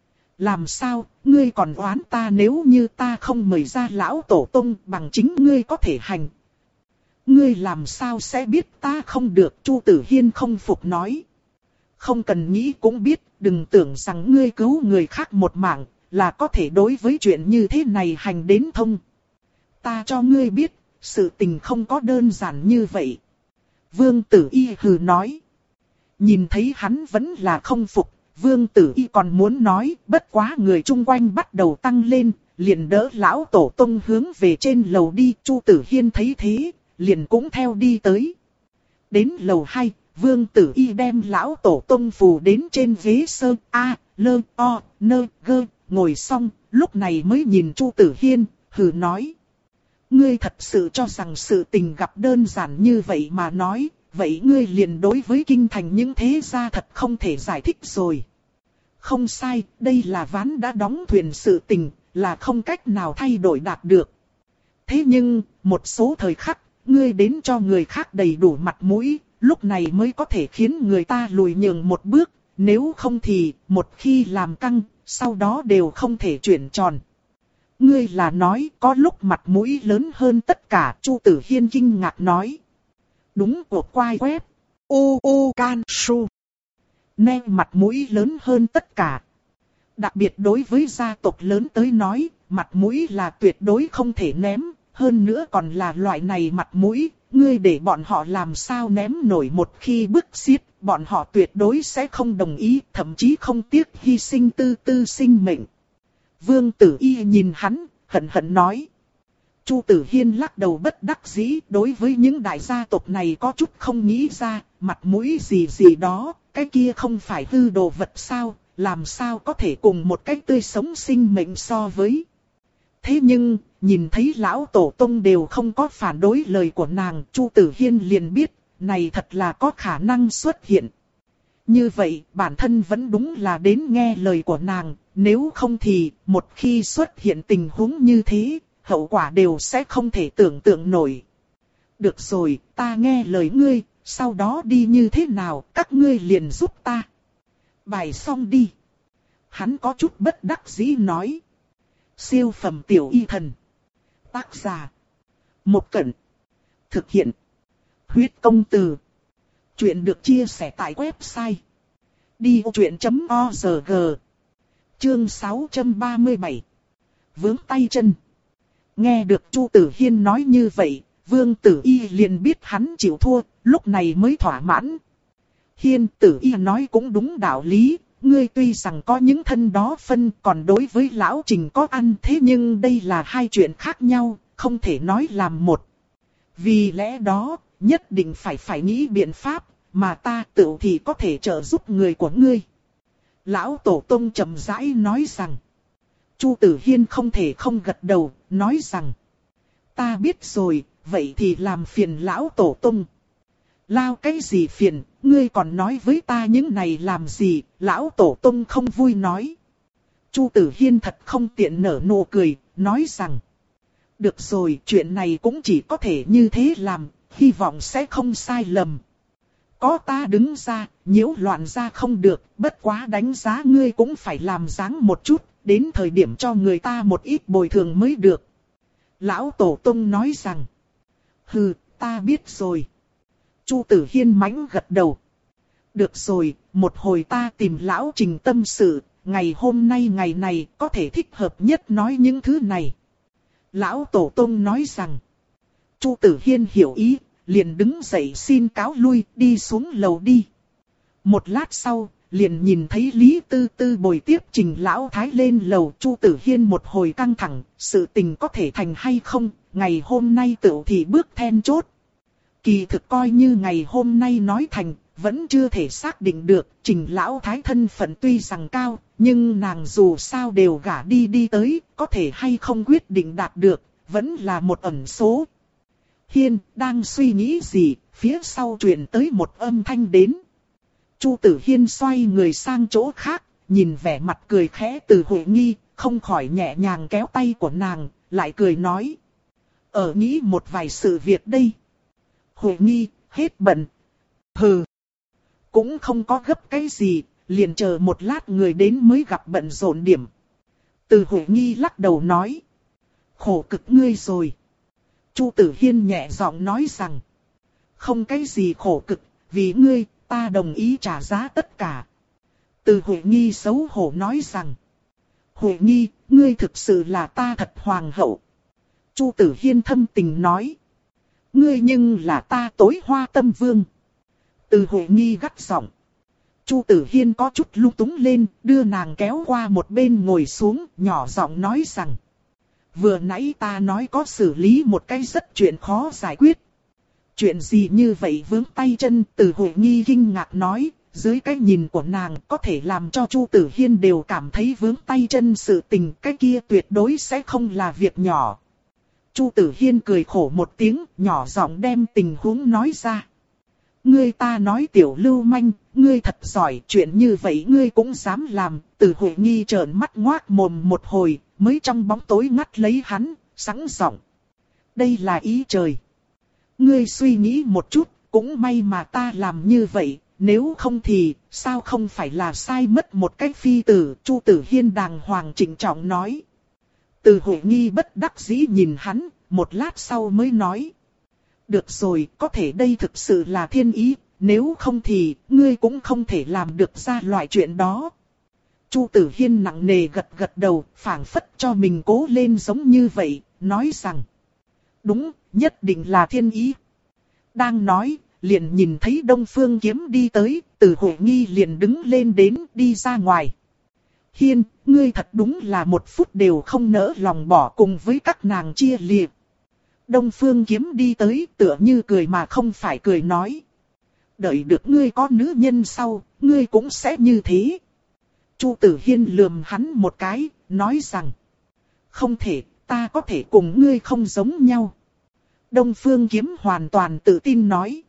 Làm sao, ngươi còn oán ta nếu như ta không mời ra Lão Tổ Tông bằng chính ngươi có thể hành. Ngươi làm sao sẽ biết ta không được? Chu Tử Hiên không phục nói. Không cần nghĩ cũng biết, đừng tưởng rằng ngươi cứu người khác một mạng, là có thể đối với chuyện như thế này hành đến thông. Ta cho ngươi biết, sự tình không có đơn giản như vậy. Vương Tử Y hừ nói. Nhìn thấy hắn vẫn là không phục, Vương Tử Y còn muốn nói, bất quá người chung quanh bắt đầu tăng lên, liền đỡ Lão Tổ Tông hướng về trên lầu đi. Chu Tử Hiên thấy thế, liền cũng theo đi tới. Đến lầu hai, Vương Tử Y đem Lão Tổ Tông phù đến trên ghế sơn A, lơ, o, nơ, gơ, ngồi xong, lúc này mới nhìn Chu Tử Hiên, hừ nói. Ngươi thật sự cho rằng sự tình gặp đơn giản như vậy mà nói, vậy ngươi liền đối với kinh thành những thế gia thật không thể giải thích rồi. Không sai, đây là ván đã đóng thuyền sự tình, là không cách nào thay đổi đạt được. Thế nhưng, một số thời khắc, ngươi đến cho người khác đầy đủ mặt mũi, lúc này mới có thể khiến người ta lùi nhường một bước, nếu không thì, một khi làm căng, sau đó đều không thể chuyển tròn. Ngươi là nói có lúc mặt mũi lớn hơn tất cả. Chu Tử Hiên kinh ngạc nói. Đúng, cuộc quay web u u can su nè, mặt mũi lớn hơn tất cả. Đặc biệt đối với gia tộc lớn tới nói, mặt mũi là tuyệt đối không thể ném. Hơn nữa còn là loại này mặt mũi, ngươi để bọn họ làm sao ném nổi, một khi bức xiết, bọn họ tuyệt đối sẽ không đồng ý, thậm chí không tiếc hy sinh tư tư sinh mệnh. Vương Tử Y nhìn hắn, hận hận nói. Chu Tử Hiên lắc đầu bất đắc dĩ, đối với những đại gia tộc này có chút không nghĩ ra, mặt mũi gì gì đó, cái kia không phải hư đồ vật sao, làm sao có thể cùng một cái tươi sống sinh mệnh so với. Thế nhưng, nhìn thấy Lão Tổ Tông đều không có phản đối lời của nàng, Chu Tử Hiên liền biết, này thật là có khả năng xuất hiện. Như vậy, bản thân vẫn đúng là đến nghe lời của nàng, nếu không thì, một khi xuất hiện tình huống như thế, hậu quả đều sẽ không thể tưởng tượng nổi. Được rồi, ta nghe lời ngươi, sau đó đi như thế nào, các ngươi liền giúp ta. Bài xong đi. Hắn có chút bất đắc dĩ nói. Siêu phẩm tiểu y thần. Tác giả. Một Cẩn. Thực hiện. Huyết công từ. Chuyện được chia sẻ tại website. đi ô chuyện chấm org. Chương sáu trăm ba mươi bảy. Vướng tay chân. Nghe được Chu Tử Hiên nói như vậy, Vương Tử Y liền biết hắn chịu thua, lúc này mới thỏa mãn. Hiên, Tử Y nói cũng đúng đạo lý, ngươi tuy rằng có những thân đó phân, còn đối với Lão Trình có ăn, thế nhưng đây là hai chuyện khác nhau, không thể nói làm một. Vì lẽ đó, nhất định phải phải nghĩ biện pháp, mà ta tự thì có thể trợ giúp người của ngươi. Lão Tổ Tông trầm rãi nói rằng. Chu Tử Hiên không thể không gật đầu, nói rằng. Ta biết rồi, vậy thì làm phiền Lão Tổ Tông. lao cái gì phiền, ngươi còn nói với ta những này làm gì, lão tổ tông không vui nói. Chu Tử Hiên thật không tiện nở nụ cười, nói rằng. Được rồi, chuyện này cũng chỉ có thể như thế làm, hy vọng sẽ không sai lầm. Có ta đứng ra, nhiễu loạn ra không được, bất quá đánh giá ngươi cũng phải làm dáng một chút, đến thời điểm cho người ta một ít bồi thường mới được. Lão Tổ Tông nói rằng. Hừ, ta biết rồi. Chu Tử Hiên mãnh gật đầu. Được rồi, một hồi ta tìm lão Trình tâm sự, ngày hôm nay ngày này có thể thích hợp nhất nói những thứ này. Lão Tổ Tông nói rằng. Chu Tử Hiên hiểu ý, liền đứng dậy xin cáo lui, đi xuống lầu đi. Một lát sau, liền nhìn thấy Lý Tư Tư bồi tiếp Trình Lão Thái lên lầu. Chu Tử Hiên một hồi căng thẳng, sự tình có thể thành hay không, ngày hôm nay tựu thì bước then chốt. Kỳ thực coi như ngày hôm nay nói thành, vẫn chưa thể xác định được. Trình Lão Thái thân phận tuy rằng cao, nhưng nàng dù sao đều gả đi đi tới, có thể hay không quyết định đạt được, vẫn là một ẩn số. Hiên đang suy nghĩ gì, phía sau truyền tới một âm thanh đến. Chu Tử Hiên xoay người sang chỗ khác, nhìn vẻ mặt cười khẽ từ Huệ Nghi, không khỏi nhẹ nhàng kéo tay của nàng, lại cười nói. Ở nghĩ một vài sự việc đây. Huệ Nghi, hết bận. Hừ. Cũng không có gấp cái gì, liền chờ một lát người đến mới gặp bận rộn điểm. Từ Huệ Nghi lắc đầu nói. Khổ cực ngươi rồi. Chu Tử Hiên nhẹ giọng nói rằng. Không cái gì khổ cực, vì ngươi, ta đồng ý trả giá tất cả. Từ Huệ Nghi xấu hổ nói rằng. Huệ Nghi, ngươi thực sự là ta thật hoàng hậu. Chu Tử Hiên thâm tình nói. Ngươi nhưng là ta tối hoa tâm vương. Từ Huệ Nghi gắt giọng. Chu Tử Hiên có chút lung túng lên, đưa nàng kéo qua một bên ngồi xuống, nhỏ giọng nói rằng. Vừa nãy ta nói có xử lý một cái rất chuyện khó giải quyết. Chuyện gì như vậy vướng tay chân? Từ Huệ Nghi kinh ngạc nói, dưới cái nhìn của nàng có thể làm cho Chu Tử Hiên đều cảm thấy vướng tay chân sự tình, cái kia tuyệt đối sẽ không là việc nhỏ. Chu Tử Hiên cười khổ một tiếng, nhỏ giọng đem tình huống nói ra. Ngươi ta nói tiểu lưu manh, ngươi thật giỏi, chuyện như vậy ngươi cũng dám làm. Từ Huệ Nghi trợn mắt ngoác mồm một hồi, mới trong bóng tối ngắt lấy hắn, sẵn giọng. Đây là ý trời. Ngươi suy nghĩ một chút, cũng may mà ta làm như vậy, nếu không thì, sao không phải là sai mất một cách phi tử. Chu Tử Hiên đàng hoàng trịnh trọng nói. Từ Huệ Nghi bất đắc dĩ nhìn hắn, một lát sau mới nói. Được rồi, có thể đây thực sự là thiên ý, nếu không thì, ngươi cũng không thể làm được ra loại chuyện đó. Chu Tử Hiên nặng nề gật gật đầu, phảng phất cho mình cố lên giống như vậy, nói rằng. Đúng, nhất định là thiên ý. Đang nói, liền nhìn thấy Đông Phương Kiếm đi tới, Từ Huệ Nghi liền đứng lên đến, đi ra ngoài. Hiên, ngươi thật đúng là một phút đều không nỡ lòng bỏ cùng với các nàng chia liệt. Đông Phương Kiếm đi tới tựa như cười mà không phải cười nói. Đợi được ngươi có nữ nhân sau, ngươi cũng sẽ như thế. Chu Tử Hiên lườm hắn một cái, nói rằng. Không thể, ta có thể cùng ngươi không giống nhau. Đông Phương Kiếm hoàn toàn tự tin nói.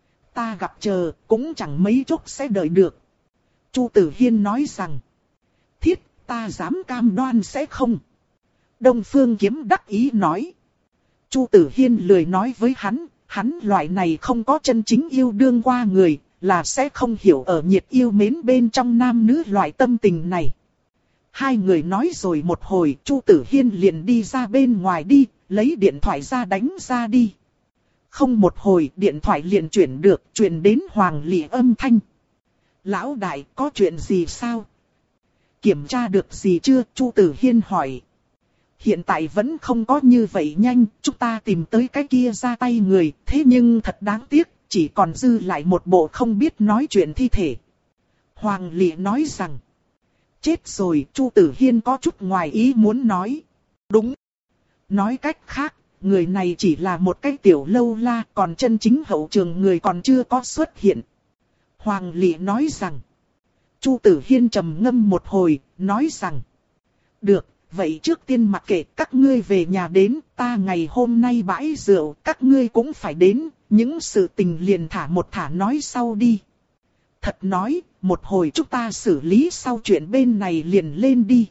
Ta gặp chờ, cũng chẳng mấy chốc sẽ đợi được. Chu Tử Hiên nói rằng. Thiết, ta dám cam đoan sẽ không. Đông Phương Kiếm đắc ý nói. Chu Tử Hiên lười nói với hắn, hắn loại này không có chân chính yêu đương qua người, là sẽ không hiểu ở nhiệt yêu mến bên trong nam nữ loại tâm tình này. Hai người nói rồi một hồi, Chu Tử Hiên liền đi ra bên ngoài đi, lấy điện thoại ra đánh ra đi. Không một hồi, điện thoại liền chuyển được, chuyển đến Hoàng Lị âm thanh. Lão đại, có chuyện gì sao? Kiểm tra được gì chưa? Chu Tử Hiên hỏi. Hiện tại vẫn không có như vậy nhanh, chúng ta tìm tới cái kia ra tay người, thế nhưng thật đáng tiếc, chỉ còn dư lại một bộ không biết nói chuyện thi thể. Hoàng Lị nói rằng, chết rồi. Chu Tử Hiên có chút ngoài ý muốn nói. Đúng. Nói cách khác, người này chỉ là một cái tiểu lâu la, còn chân chính hậu trường người còn chưa có xuất hiện. Hoàng Lị nói rằng, Chu Tử Hiên trầm ngâm một hồi, nói rằng, được. Vậy trước tiên mặc kệ các ngươi về nhà đến, ta ngày hôm nay bãi rượu, các ngươi cũng phải đến, Những sự tình liền thả một thả nói sau đi. Thật nói, một hồi chúng ta xử lý sau chuyện bên này liền lên đi.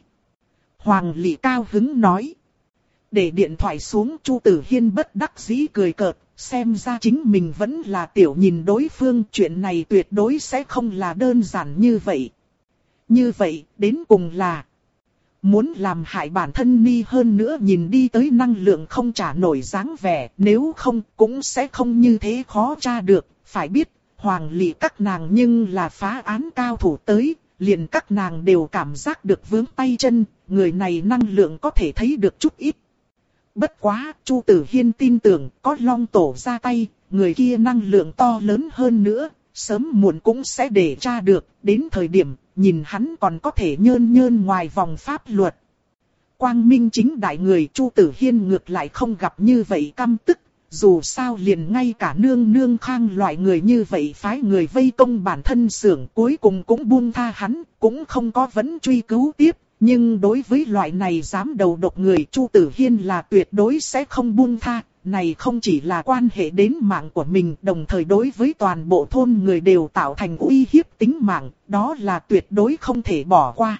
Hoàng Lị cao hứng nói. Để điện thoại xuống, Chu Tử Hiên bất đắc dĩ cười cợt, xem ra chính mình vẫn là tiểu nhìn đối phương, chuyện này tuyệt đối sẽ không là đơn giản như vậy. Như vậy, đến cùng là muốn làm hại bản thân Ni hơn nữa nhìn đi tới năng lượng không trả nổi dáng vẻ, nếu không cũng sẽ không như thế khó tra được, phải biết, Hoàng Lị các nàng nhưng là phá án cao thủ tới, liền các nàng đều cảm giác được vướng tay chân, người này năng lượng có thể thấy được chút ít. Bất quá, Chu Tử Hiên tin tưởng có Long Tổ ra tay, người kia năng lượng to lớn hơn nữa, sớm muộn cũng sẽ để tra được, đến thời điểm, nhìn hắn còn có thể nhơn nhơn ngoài vòng pháp luật. Quang minh chính đại người Chu Tử Hiên ngược lại không gặp như vậy căm tức, dù sao liền ngay cả nương nương khang loại người như vậy phái người vây công bản thân xưởng cuối cùng cũng buông tha hắn, cũng không có vấn truy cứu tiếp. Nhưng đối với loại này dám đầu độc người Chu Tử Hiên là tuyệt đối sẽ không buông tha, này không chỉ là quan hệ đến mạng của mình, đồng thời đối với toàn bộ thôn người đều tạo thành uy hiếp tính mạng, đó là tuyệt đối không thể bỏ qua.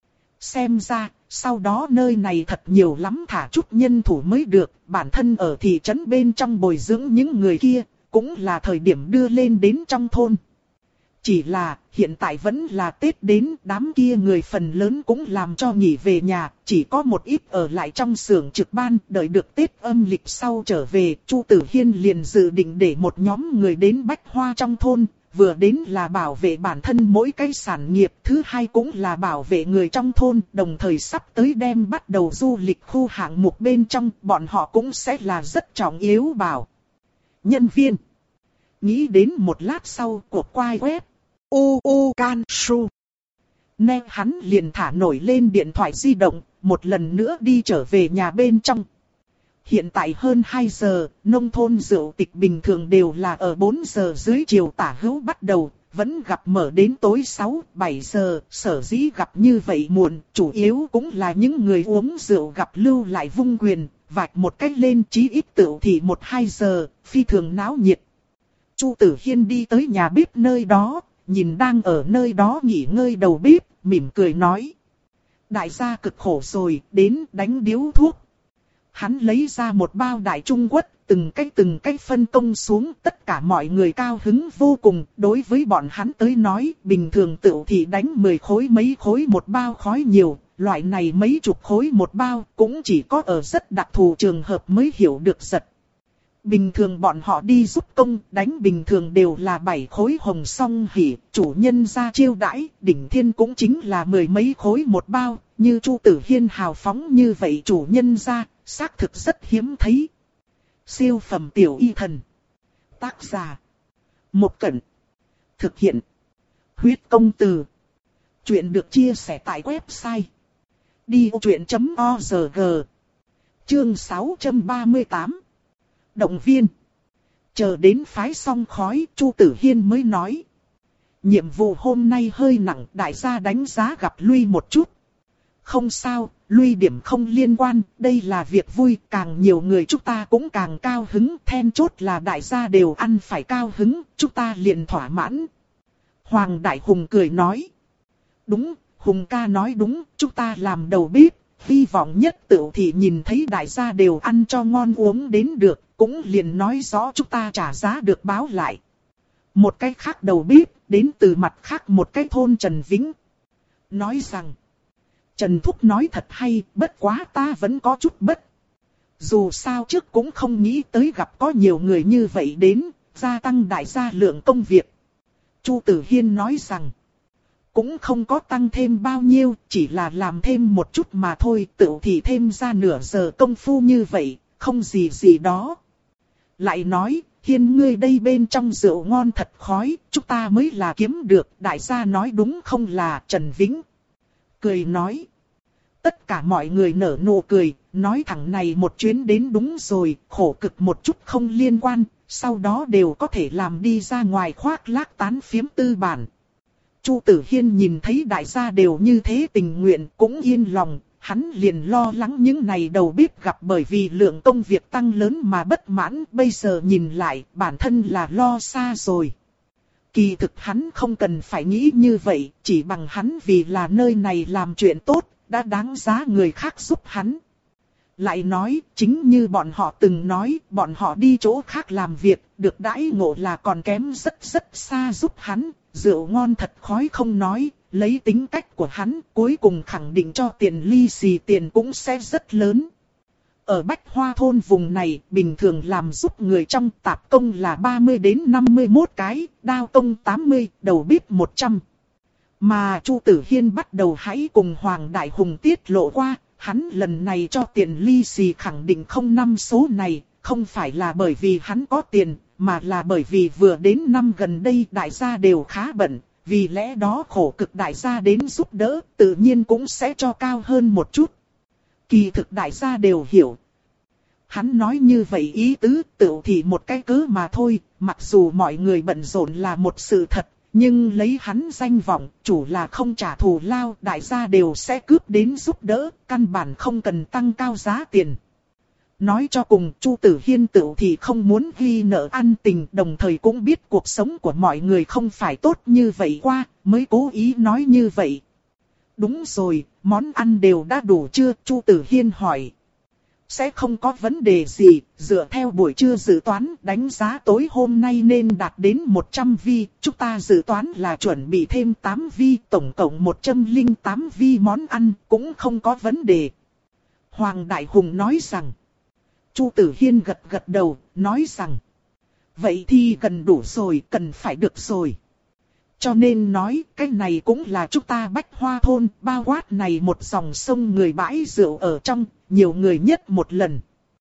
Xem ra, sau đó nơi này thật nhiều lắm thả chút nhân thủ mới được, bản thân ở thị trấn bên trong bồi dưỡng những người kia, cũng là thời điểm đưa lên đến trong thôn. Chỉ là, hiện tại vẫn là Tết đến, đám kia người phần lớn cũng làm cho nghỉ về nhà, chỉ có một ít ở lại trong xưởng trực ban, đợi được Tết âm lịch sau trở về, Chu Tử Hiên liền dự định để một nhóm người đến Bách Hoa trong thôn, vừa đến là bảo vệ bản thân mỗi cái sản nghiệp, thứ hai cũng là bảo vệ người trong thôn, đồng thời sắp tới đem bắt đầu du lịch khu hạng mục bên trong, bọn họ cũng sẽ là rất trọng yếu bảo. Nhân viên. Nghĩ đến một lát sau, cuộc quay web. U U Can Su. Nè hắn liền thả nổi lên điện thoại di động, một lần nữa đi trở về nhà bên trong. Hiện tại hơn hai giờ, nông thôn rượu tịch bình thường đều là ở bốn giờ dưới chiều tả hữu bắt đầu, vẫn gặp mở đến tối sáu, bảy giờ, sở dĩ gặp như vậy muộn, chủ yếu cũng là những người uống rượu gặp lưu lại vung quyền, vạch một cách lên chí ít tựu thì một hai giờ, phi thường náo nhiệt. Chu Tử Hiên đi tới nhà bếp nơi đó, nhìn đang ở nơi đó nghỉ ngơi đầu bếp, mỉm cười nói. Đại gia cực khổ rồi, đến đánh điếu thuốc. Hắn lấy ra một bao đại trung quất, từng cách từng cách phân công xuống, tất cả mọi người cao hứng vô cùng. Đối với bọn hắn tới nói, bình thường tựu thì đánh mười khối mấy khối một bao khói nhiều, loại này mấy chục khối một bao, cũng chỉ có ở rất đặc thù trường hợp mới hiểu được giật. Bình thường bọn họ đi giúp công, đánh bình thường đều là bảy khối hồng song hỉ, chủ nhân ra chiêu đãi, đỉnh thiên cũng chính là mười mấy khối một bao, như Chu Tử Hiên hào phóng như vậy chủ nhân ra, xác thực rất hiếm thấy. Siêu phẩm tiểu y thần. Tác giả. Một Cẩn. Thực hiện. Huyết công từ. Chuyện được chia sẻ tại website. đi ô chuyện chấm org. Chương sáu trăm ba mươi tám. Động viên. Chờ đến phái xong khói, Chu Tử Hiên mới nói. Nhiệm vụ hôm nay hơi nặng, đại gia đánh giá gặp lui một chút. Không sao, lui điểm không liên quan, đây là việc vui, càng nhiều người chúng ta cũng càng cao hứng, then chốt là đại gia đều ăn phải cao hứng, chúng ta liền thỏa mãn. Hoàng Đại Hùng cười nói. Đúng, Hùng ca nói đúng, chúng ta làm đầu bếp, hy vọng nhất tựu thì nhìn thấy đại gia đều ăn cho ngon uống đến được, cũng liền nói rõ chúng ta trả giá được báo lại. Một cái khác đầu bếp, đến từ mặt khác một cái thôn Trần Vĩnh. Nói rằng, Trần Thúc nói thật hay, bất quá ta vẫn có chút bất. Dù sao trước cũng không nghĩ tới gặp có nhiều người như vậy đến, gia tăng đại gia lượng công việc. Chu Tử Hiên nói rằng, cũng không có tăng thêm bao nhiêu, chỉ là làm thêm một chút mà thôi, tự thì thêm ra nửa giờ công phu như vậy, không gì gì đó. Lại nói, Hiên ngươi đây bên trong rượu ngon thật khói, chúng ta mới là kiếm được, đại gia nói đúng không là Trần Vĩnh. Cười nói. Tất cả mọi người nở nụ cười, nói thẳng này một chuyến đến đúng rồi, khổ cực một chút không liên quan, sau đó đều có thể làm đi ra ngoài khoác lác tán phiếm tư bản. Chu Tử Hiên nhìn thấy đại gia đều như thế tình nguyện, cũng yên lòng, hắn liền lo lắng những này đầu bếp gặp bởi vì lượng công việc tăng lớn mà bất mãn, bây giờ nhìn lại bản thân là lo xa rồi. Kỳ thực hắn không cần phải nghĩ như vậy, chỉ bằng hắn vì là nơi này làm chuyện tốt, đã đáng giá người khác giúp hắn. Lại nói, chính như bọn họ từng nói, bọn họ đi chỗ khác làm việc, được đãi ngộ là còn kém rất rất xa giúp hắn, rượu ngon thật khói không nói, lấy tính cách của hắn, cuối cùng khẳng định cho tiền ly xì tiền cũng sẽ rất lớn. Ở Bách Hoa thôn vùng này, bình thường làm giúp người trong tạp công là ba mươi đến năm mươi mốt cái, đao công tám mươi, đầu bếp một trăm. Mà Chu Tử Hiên bắt đầu hãy cùng Hoàng Đại Hùng tiết lộ qua, hắn lần này cho tiền ly xì khẳng định không năm số này, không phải là bởi vì hắn có tiền, mà là bởi vì vừa đến năm gần đây đại gia đều khá bận, vì lẽ đó khổ cực đại gia đến giúp đỡ, tự nhiên cũng sẽ cho cao hơn một chút. Kỳ thực đại gia đều hiểu. Hắn nói như vậy ý tứ tự thì một cái cớ mà thôi, mặc dù mọi người bận rộn là một sự thật, nhưng lấy hắn danh vọng, chủ là không trả thù lao, đại gia đều sẽ cướp đến giúp đỡ, căn bản không cần tăng cao giá tiền. Nói cho cùng, Chu Tử Hiên tự thì không muốn ghi nợ ăn tình, đồng thời cũng biết cuộc sống của mọi người không phải tốt như vậy qua, mới cố ý nói như vậy. Đúng rồi, món ăn đều đã đủ chưa? Chu Tử Hiên hỏi. Sẽ không có vấn đề gì, dựa theo buổi trưa dự toán, đánh giá tối hôm nay nên đạt đến một trăm vi, chúng ta dự toán là chuẩn bị thêm tám vi, tổng cộng một trăm lẻ tám vi món ăn, cũng không có vấn đề. Hoàng Đại Hùng nói rằng. Chu Tử Hiên gật gật đầu, nói rằng. Vậy thì cần đủ rồi, cần phải được rồi. Cho nên nói, cái này cũng là chúng ta Bách Hoa thôn, bao quát này một dòng sông người bãi rượu ở trong, nhiều người nhất một lần.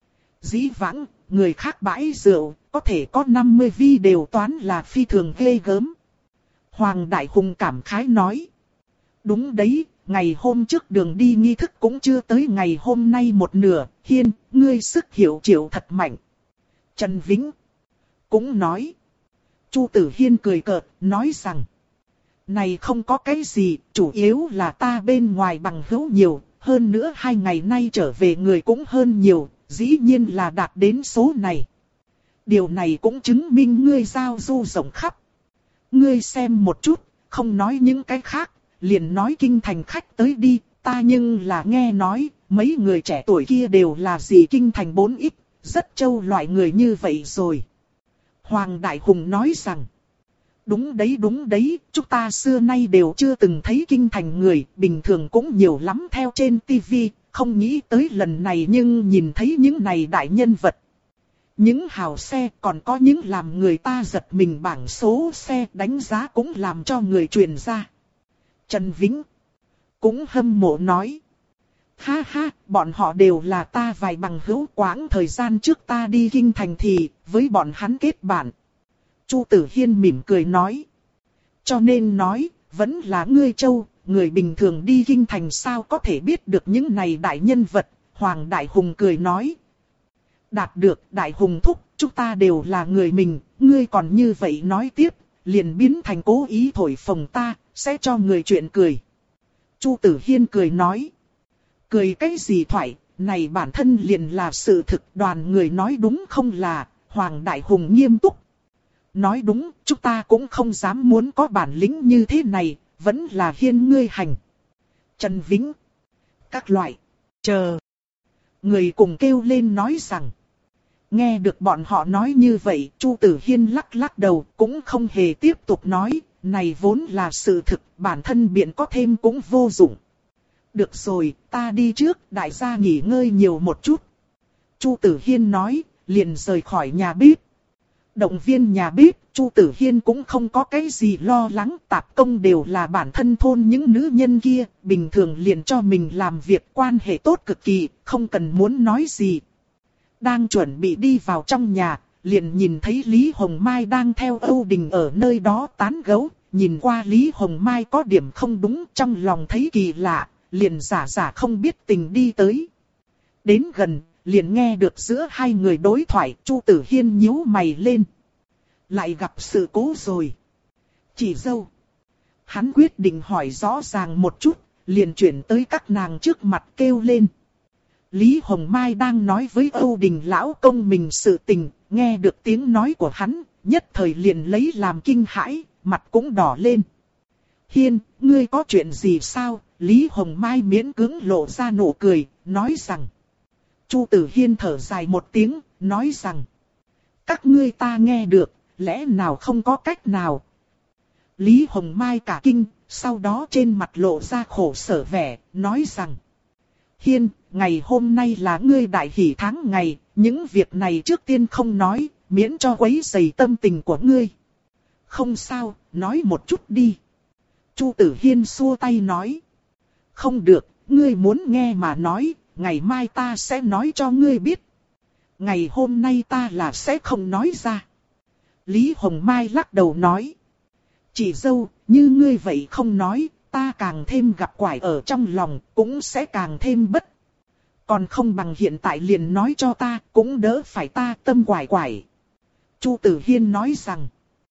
Dĩ vãng, người khác bãi rượu, có thể có năm mươi vi đều toán là phi thường ghê gớm. Hoàng Đại Hùng cảm khái nói. Đúng đấy, ngày hôm trước đường đi nghi thức cũng chưa tới ngày hôm nay một nửa, Hiên, ngươi sức hiểu triệu thật mạnh. Trần Vĩnh cũng nói. Chu Tử Hiên cười cợt, nói rằng. Này không có cái gì, chủ yếu là ta bên ngoài bằng hữu nhiều, hơn nữa hai ngày nay trở về người cũng hơn nhiều, dĩ nhiên là đạt đến số này. Điều này cũng chứng minh ngươi giao du rộng khắp. Ngươi xem một chút, không nói những cái khác, liền nói kinh thành khách tới đi, ta nhưng là nghe nói, mấy người trẻ tuổi kia đều là gì kinh thành bốn ít, rất trâu loại người như vậy rồi. Hoàng Đại Hùng nói rằng. Đúng đấy đúng đấy, chúng ta xưa nay đều chưa từng thấy kinh thành người, bình thường cũng nhiều lắm theo trên tivi, không nghĩ tới lần này nhưng nhìn thấy những này đại nhân vật. Những hào xe còn có những làm người ta giật mình bảng số xe đánh giá cũng làm cho người truyền ra. Trần Vĩnh cũng hâm mộ nói. Ha ha, bọn họ đều là ta vài bằng hữu, quãng thời gian trước ta đi kinh thành thì với bọn hắn kết bạn. Chu Tử Hiên mỉm cười nói. Cho nên nói, vẫn là ngươi châu, người bình thường đi kinh thành sao có thể biết được những này đại nhân vật. Hoàng Đại Hùng cười nói. Đạt được Đại Hùng thúc, chúng ta đều là người mình, ngươi còn như vậy nói tiếp, liền biến thành cố ý thổi phồng ta, sẽ cho người chuyện cười. Chu Tử Hiên cười nói. Cười cái gì thoại, này bản thân liền là sự thực, đoàn người nói đúng không là. Hoàng Đại Hùng nghiêm túc. Nói đúng, chúng ta cũng không dám muốn có bản lĩnh như thế này, vẫn là Hiên ngươi hành. Trần Vĩnh. Các loại. Chờ. Người cùng kêu lên nói rằng. Nghe được bọn họ nói như vậy, Chu Tử Hiên lắc lắc đầu, cũng không hề tiếp tục nói, này vốn là sự thực, bản thân biện có thêm cũng vô dụng. Được rồi, ta đi trước, đại gia nghỉ ngơi nhiều một chút. Chu Tử Hiên nói, liền rời khỏi nhà bếp. Động viên nhà bếp, Chu Tử Hiên cũng không có cái gì lo lắng, tạp công đều là bản thân thôn những nữ nhân kia, bình thường liền cho mình làm việc quan hệ tốt cực kỳ, không cần muốn nói gì. Đang chuẩn bị đi vào trong nhà, liền nhìn thấy Lý Hồng Mai đang theo Âu Đình ở nơi đó tán gẫu, nhìn qua Lý Hồng Mai có điểm không đúng, trong lòng thấy kỳ lạ, liền giả giả không biết tình đi tới. Đến gần, liền nghe được giữa hai người đối thoại, Chu Tử Hiên nhíu mày lên. Lại gặp sự cố rồi. Chị dâu. Hắn quyết định hỏi rõ ràng một chút, liền chuyển tới các nàng trước mặt kêu lên. Lý Hồng Mai đang nói với Âu Đình lão công mình sự tình, nghe được tiếng nói của hắn, nhất thời liền lấy làm kinh hãi, mặt cũng đỏ lên. Hiên, ngươi có chuyện gì sao? Lý Hồng Mai miễn cưỡng lộ ra nụ cười, nói rằng. Chu Tử Hiên thở dài một tiếng, nói rằng. Các ngươi ta nghe được, lẽ nào không có cách nào? Lý Hồng Mai cả kinh, sau đó trên mặt lộ ra khổ sở vẻ, nói rằng. Hiên, ngày hôm nay là ngươi đại hỷ tháng ngày, những việc này trước tiên không nói, miễn cho quấy rầy tâm tình của ngươi. Không sao, nói một chút đi. Chu Tử Hiên xua tay nói. Không được, ngươi muốn nghe mà nói, ngày mai ta sẽ nói cho ngươi biết. Ngày hôm nay ta là sẽ không nói ra. Lý Hồng Mai lắc đầu nói. Chị dâu, như ngươi vậy không nói, ta càng thêm gặp quải ở trong lòng, cũng sẽ càng thêm bất. Còn không bằng hiện tại liền nói cho ta, cũng đỡ phải ta tâm quải quải. Chu Tử Hiên nói rằng.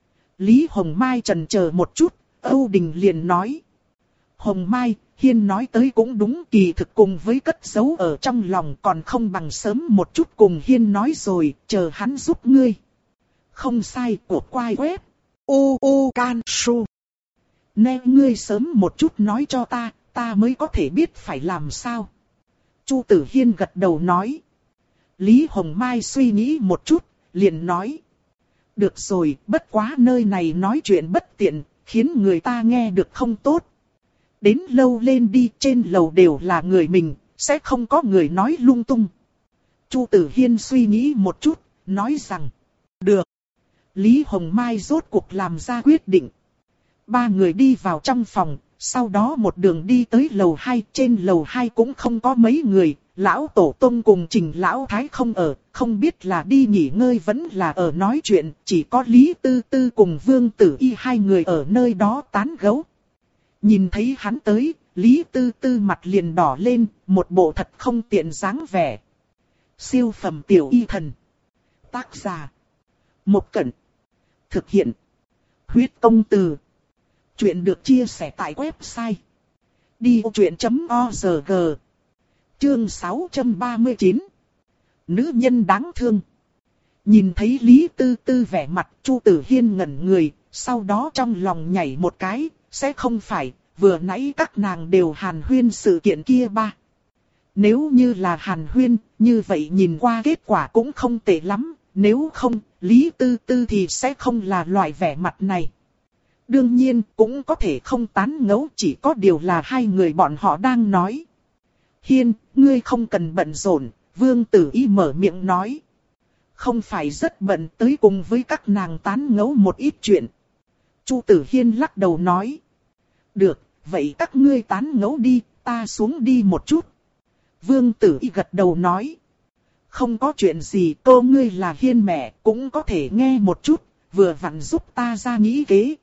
Lý Hồng Mai chần chờ một chút, Âu Đình liền nói. Hồng Mai, Hiên nói tới cũng đúng, kỳ thực cùng với cất giấu ở trong lòng, còn không bằng sớm một chút cùng Hiên nói rồi, chờ hắn giúp ngươi. Không sai, của quai web. U U Can Su. Nè ngươi sớm một chút nói cho ta, ta mới có thể biết phải làm sao. Chu Tử Hiên gật đầu nói. Lý Hồng Mai suy nghĩ một chút, liền nói. Được rồi, bất quá nơi này nói chuyện bất tiện, khiến người ta nghe được không tốt. Đến lâu lên đi, trên lầu đều là người mình, sẽ không có người nói lung tung. Chu Tử Hiên suy nghĩ một chút, nói rằng. Được. Lý Hồng Mai rốt cuộc làm ra quyết định. Ba người đi vào trong phòng, sau đó một đường đi tới lầu hai, trên lầu hai cũng không có mấy người, lão tổ tông cùng Trình lão thái không ở, không biết là đi nghỉ ngơi vẫn là ở nói chuyện, chỉ có Lý Tư Tư cùng Vương Tử Y hai người ở nơi đó tán gẫu. Nhìn thấy hắn tới, Lý Tư Tư mặt liền đỏ lên, một bộ thật không tiện dáng vẻ. Siêu phẩm tiểu y thần. Tác giả. Một Cẩn. Thực hiện. Huyết Công Từ. Chuyện được chia sẻ tại website. đi ô chuyện chấm org. Chương sáu trăm ba mươi chín. Nữ nhân đáng thương. Nhìn thấy Lý Tư Tư vẻ mặt, Chu Tử Hiên ngẩn người, sau đó trong lòng nhảy một cái, sẽ không phải, vừa nãy các nàng đều hàn huyên sự kiện kia ba. Nếu như là hàn huyên, như vậy nhìn qua kết quả cũng không tệ lắm, nếu không, Lý Tư Tư thì sẽ không là loại vẻ mặt này. Đương nhiên, cũng có thể không tán ngẫu, chỉ có điều là hai người bọn họ đang nói. Hiên, ngươi không cần bận rộn, Vương Tử Y mở miệng nói. Không phải rất bận, tới cùng với các nàng tán ngẫu một ít chuyện. Chu Tử Hiên lắc đầu nói. Được, vậy các ngươi tán ngẫu đi, ta xuống đi một chút. Vương Tử Y gật đầu nói. Không có chuyện gì, cô ngươi là Hiên mẹ, cũng có thể nghe một chút, vừa vặn giúp ta ra nghĩ kế.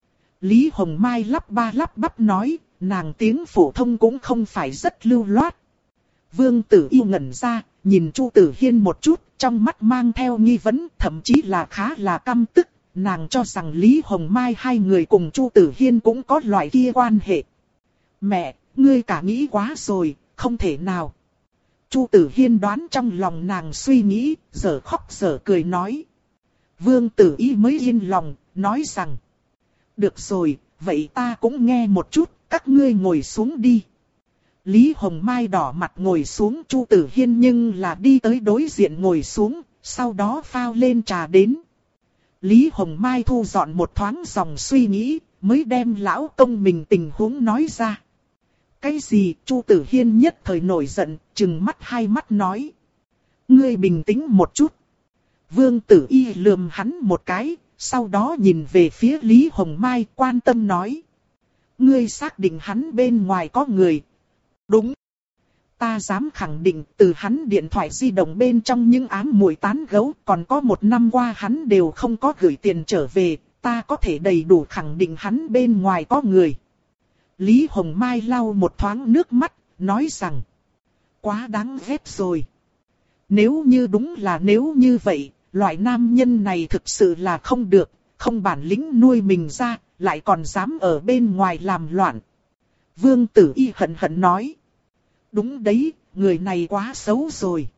Lý Hồng Mai lắp ba lắp bắp nói, nàng tiếng phổ thông cũng không phải rất lưu loát. Vương Tử Y ngẩn ra, nhìn Chu Tử Hiên một chút, trong mắt mang theo nghi vấn, thậm chí là khá là căm tức. Nàng cho rằng Lý Hồng Mai hai người cùng Chu Tử Hiên cũng có loại kia quan hệ. Mẹ, ngươi cả nghĩ quá rồi, không thể nào. Chu Tử Hiên đoán trong lòng nàng suy nghĩ, giờ khóc giờ cười nói. Vương Tử Y mới yên lòng, nói rằng. Được rồi, vậy ta cũng nghe một chút, các ngươi ngồi xuống đi. Lý Hồng Mai đỏ mặt ngồi xuống, Chu Tử Hiên nhưng là đi tới đối diện ngồi xuống, sau đó phao lên trà đến. Lý Hồng Mai thu dọn một thoáng dòng suy nghĩ, mới đem lão công mình tình huống nói ra. Cái gì? Chu Tử Hiên nhất thời nổi giận, trừng mắt hai mắt nói. Ngươi bình tĩnh một chút. Vương Tử Y lườm hắn một cái, sau đó nhìn về phía Lý Hồng Mai quan tâm nói. Ngươi xác định hắn bên ngoài có người. Đúng. Ta dám khẳng định từ hắn điện thoại di động bên trong những ám muội tán gẫu, còn có một năm qua hắn đều không có gửi tiền trở về, ta có thể đầy đủ khẳng định hắn bên ngoài có người. Lý Hồng Mai lau một thoáng nước mắt, nói rằng, quá đáng ghét rồi. Nếu như đúng là nếu như vậy, loại nam nhân này thực sự là không được, không bản lĩnh nuôi mình ra, lại còn dám ở bên ngoài làm loạn. Vương Tử Y hận hận nói. Đúng đấy, người này quá xấu rồi.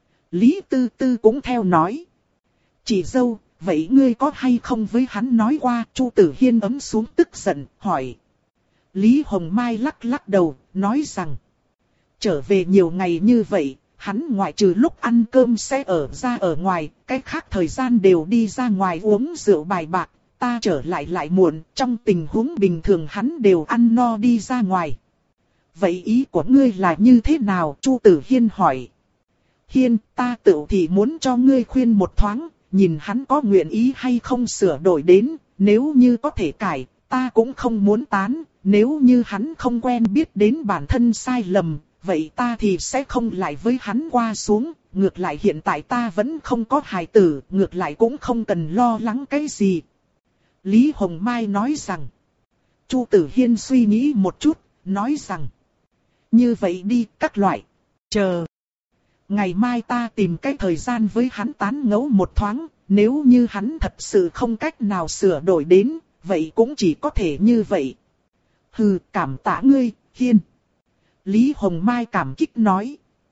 Lý Tư Tư cũng theo nói. Chị dâu, vậy ngươi có hay không với hắn nói qua? Chu Tử Hiên ấm xuống tức giận, hỏi. Lý Hồng Mai lắc lắc đầu, nói rằng. Trở về nhiều ngày như vậy, hắn ngoại trừ lúc ăn cơm sẽ ở ra ở ngoài, cái khác thời gian đều đi ra ngoài uống rượu bài bạc. Ta trở lại lại muộn, trong tình huống bình thường hắn đều ăn no đi ra ngoài. Vậy ý của ngươi là như thế nào? Chu Tử Hiên hỏi. Hiên, ta tự thì muốn cho ngươi khuyên một thoáng, nhìn hắn có nguyện ý hay không sửa đổi đến, nếu như có thể cải, ta cũng không muốn tán, nếu như hắn không quen biết đến bản thân sai lầm, vậy ta thì sẽ không lại với hắn qua xuống, ngược lại hiện tại ta vẫn không có hài tử, ngược lại cũng không cần lo lắng cái gì. Lý Hồng Mai nói rằng, Chu Tử Hiên suy nghĩ một chút, nói rằng, như vậy đi các loại, chờ. Ngày mai ta tìm cái thời gian với hắn tán ngẫu một thoáng, nếu như hắn thật sự không cách nào sửa đổi đến, vậy cũng chỉ có thể như vậy. Hừ, cảm tạ ngươi, Hiên. Lý Hồng Mai cảm kích nói.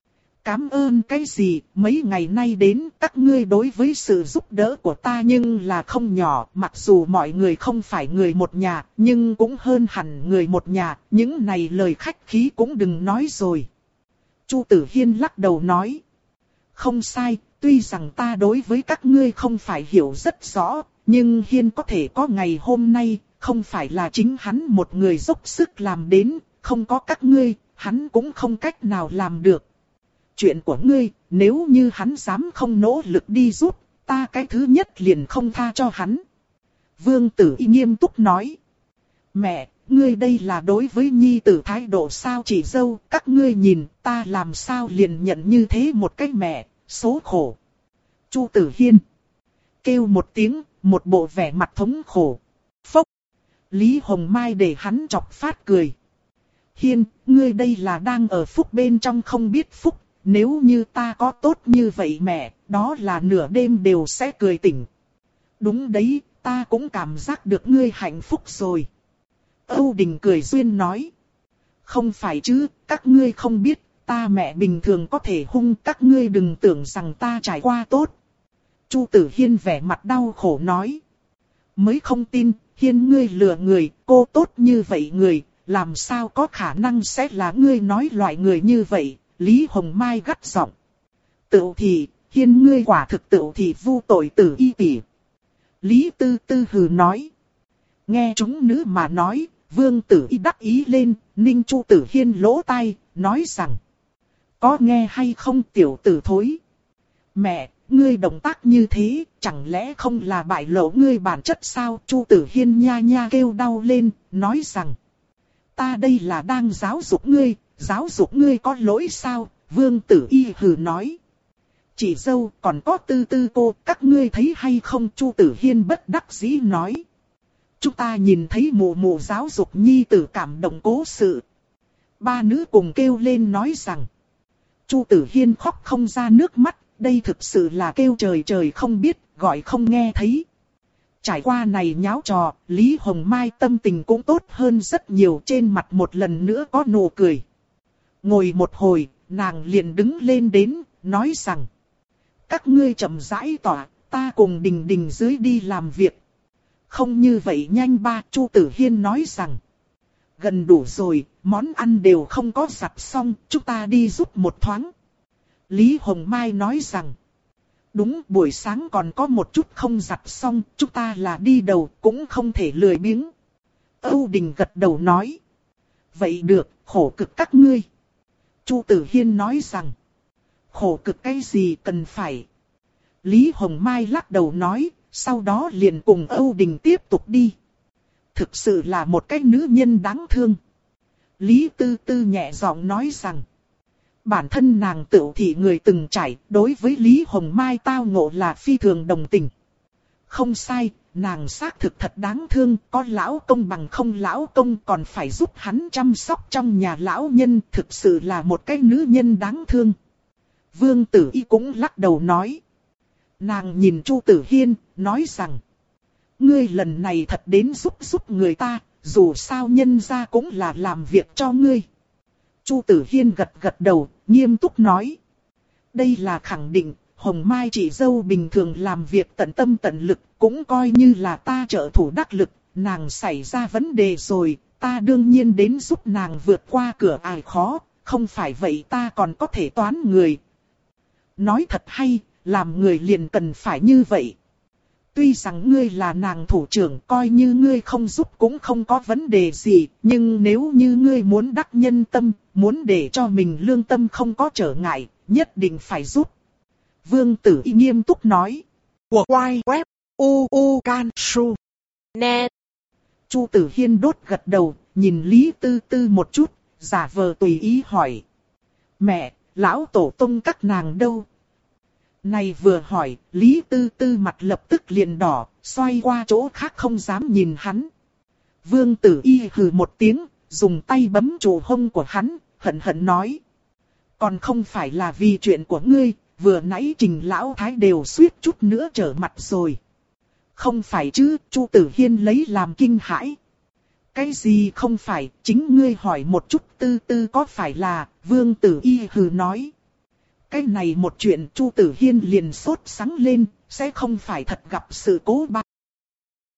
Cảm ơn cái gì, mấy ngày nay đến các ngươi đối với sự giúp đỡ của ta nhưng là không nhỏ, mặc dù mọi người không phải người một nhà, nhưng cũng hơn hẳn người một nhà, những này lời khách khí cũng đừng nói rồi. Chu Tử Hiên lắc đầu nói. Không sai, tuy rằng ta đối với các ngươi không phải hiểu rất rõ, nhưng Hiên có thể có ngày hôm nay, không phải là chính hắn một người dốc sức làm đến, không có các ngươi, hắn cũng không cách nào làm được. Chuyện của ngươi, nếu như hắn dám không nỗ lực đi giúp, ta cái thứ nhất liền không tha cho hắn. Vương Tử Y nghiêm túc nói. Mẹ, ngươi đây là đối với nhi tử thái độ sao chị dâu, các ngươi nhìn, ta làm sao liền nhận như thế một cái mẹ, số khổ. Chu Tử Hiên kêu một tiếng, một bộ vẻ mặt thống khổ. Phốc. Lý Hồng Mai để hắn chọc phát cười. Hiên, ngươi đây là đang ở phúc bên trong không biết phúc, nếu như ta có tốt như vậy mẹ, đó là nửa đêm đều sẽ cười tỉnh. Đúng đấy, ta cũng cảm giác được ngươi hạnh phúc rồi. Âu Đình cười duyên nói. Không phải chứ, các ngươi không biết, ta mẹ bình thường có thể hung, các ngươi đừng tưởng rằng ta trải qua tốt. Chu Tử Hiên vẻ mặt đau khổ nói. Mới không tin, Hiên ngươi lừa người, cô tốt như vậy người, làm sao có khả năng sẽ là ngươi nói loại người như vậy, Lý Hồng Mai gắt giọng. Tự thì, Hiên ngươi quả thực tự thì vu tội Tử Y tỷ. Lý Tư Tư hừ nói. Nghe chúng nữ mà nói, Vương Tử Y đắc ý lên, ninh Chu Tử Hiên lỗ tai, nói rằng. Có nghe hay không tiểu tử thối? Mẹ, ngươi động tác như thế, chẳng lẽ không là bại lộ ngươi bản chất sao? Chu Tử Hiên nha nha kêu đau lên, nói rằng. Ta đây là đang giáo dục ngươi, giáo dục ngươi có lỗi sao? Vương Tử Y hừ nói. Chị dâu còn có Tư Tư cô, các ngươi thấy hay không? Chu Tử Hiên bất đắc dĩ nói. Chúng ta nhìn thấy mụ mụ giáo dục nhi tử cảm động cố sự. Ba nữ cùng kêu lên nói rằng. Chu Tử Hiên khóc không ra nước mắt, đây thực sự là kêu trời trời không biết, gọi không nghe thấy. Trải qua này nháo trò, Lý Hồng Mai tâm tình cũng tốt hơn rất nhiều, trên mặt một lần nữa có nụ cười. Ngồi một hồi, nàng liền đứng lên đến, nói rằng. Các ngươi chậm rãi tỏa, ta cùng Đình Đình dưới đi làm việc. Không như vậy nhanh ba, Chu Tử Hiên nói rằng. Gần đủ rồi, món ăn đều không có giặt xong, chúng ta đi giúp một thoáng. Lý Hồng Mai nói rằng. Đúng, buổi sáng còn có một chút không giặt xong, chúng ta là đi đầu, cũng không thể lười biếng. Âu Đình gật đầu nói. Vậy được, khổ cực các ngươi. Chu Tử Hiên nói rằng. Khổ cực cái gì cần phải. Lý Hồng Mai lắc đầu nói, sau đó liền cùng Âu Đình tiếp tục đi. Thực sự là một cái nữ nhân đáng thương. Lý Tư Tư nhẹ giọng nói rằng. Bản thân nàng tự thị người từng trải, đối với Lý Hồng Mai tao ngộ là phi thường đồng tình. Không sai, nàng xác thực thật đáng thương, có lão công bằng không lão công còn phải giúp hắn chăm sóc trong nhà lão nhân, thực sự là một cái nữ nhân đáng thương. Vương Tử Y cũng lắc đầu nói. Nàng nhìn Chu Tử Hiên, nói rằng. Ngươi lần này thật đến giúp giúp người ta, dù sao nhân gia cũng là làm việc cho ngươi. Chu Tử Hiên gật gật đầu, nghiêm túc nói. Đây là khẳng định, Hồng Mai chị dâu bình thường làm việc tận tâm tận lực, cũng coi như là ta trợ thủ đắc lực, nàng xảy ra vấn đề rồi, ta đương nhiên đến giúp nàng vượt qua cửa ải khó, không phải vậy ta còn có thể toán người. Nói thật hay, làm người liền cần phải như vậy. Tuy rằng ngươi là nàng thủ trưởng, coi như ngươi không giúp cũng không có vấn đề gì, nhưng nếu như ngươi muốn đắc nhân tâm, muốn để cho mình lương tâm không có trở ngại, nhất định phải giúp. Vương Tử Y nghiêm túc nói. Của quay web u u can su net. Chu Tử Hiên đốt gật đầu, nhìn Lý Tư Tư một chút, giả vờ tùy ý hỏi. Mẹ, lão tổ tông các nàng đâu? Này vừa hỏi, Lý Tư Tư mặt lập tức liền đỏ, xoay qua chỗ khác không dám nhìn hắn. Vương Tử Y hừ một tiếng, dùng tay bấm trụ hông của hắn, hận hận nói. Còn không phải là vì chuyện của ngươi, vừa nãy Trình Lão Thái đều suýt chút nữa trở mặt rồi. Không phải chứ, Chu Tử Hiên lấy làm kinh hãi. Cái gì không phải, chính ngươi hỏi một chút Tư Tư có phải là, Vương Tử Y hừ nói. Cái này một chuyện Chu Tử Hiên liền sốt sắng lên, sẽ không phải thật gặp sự cố ba.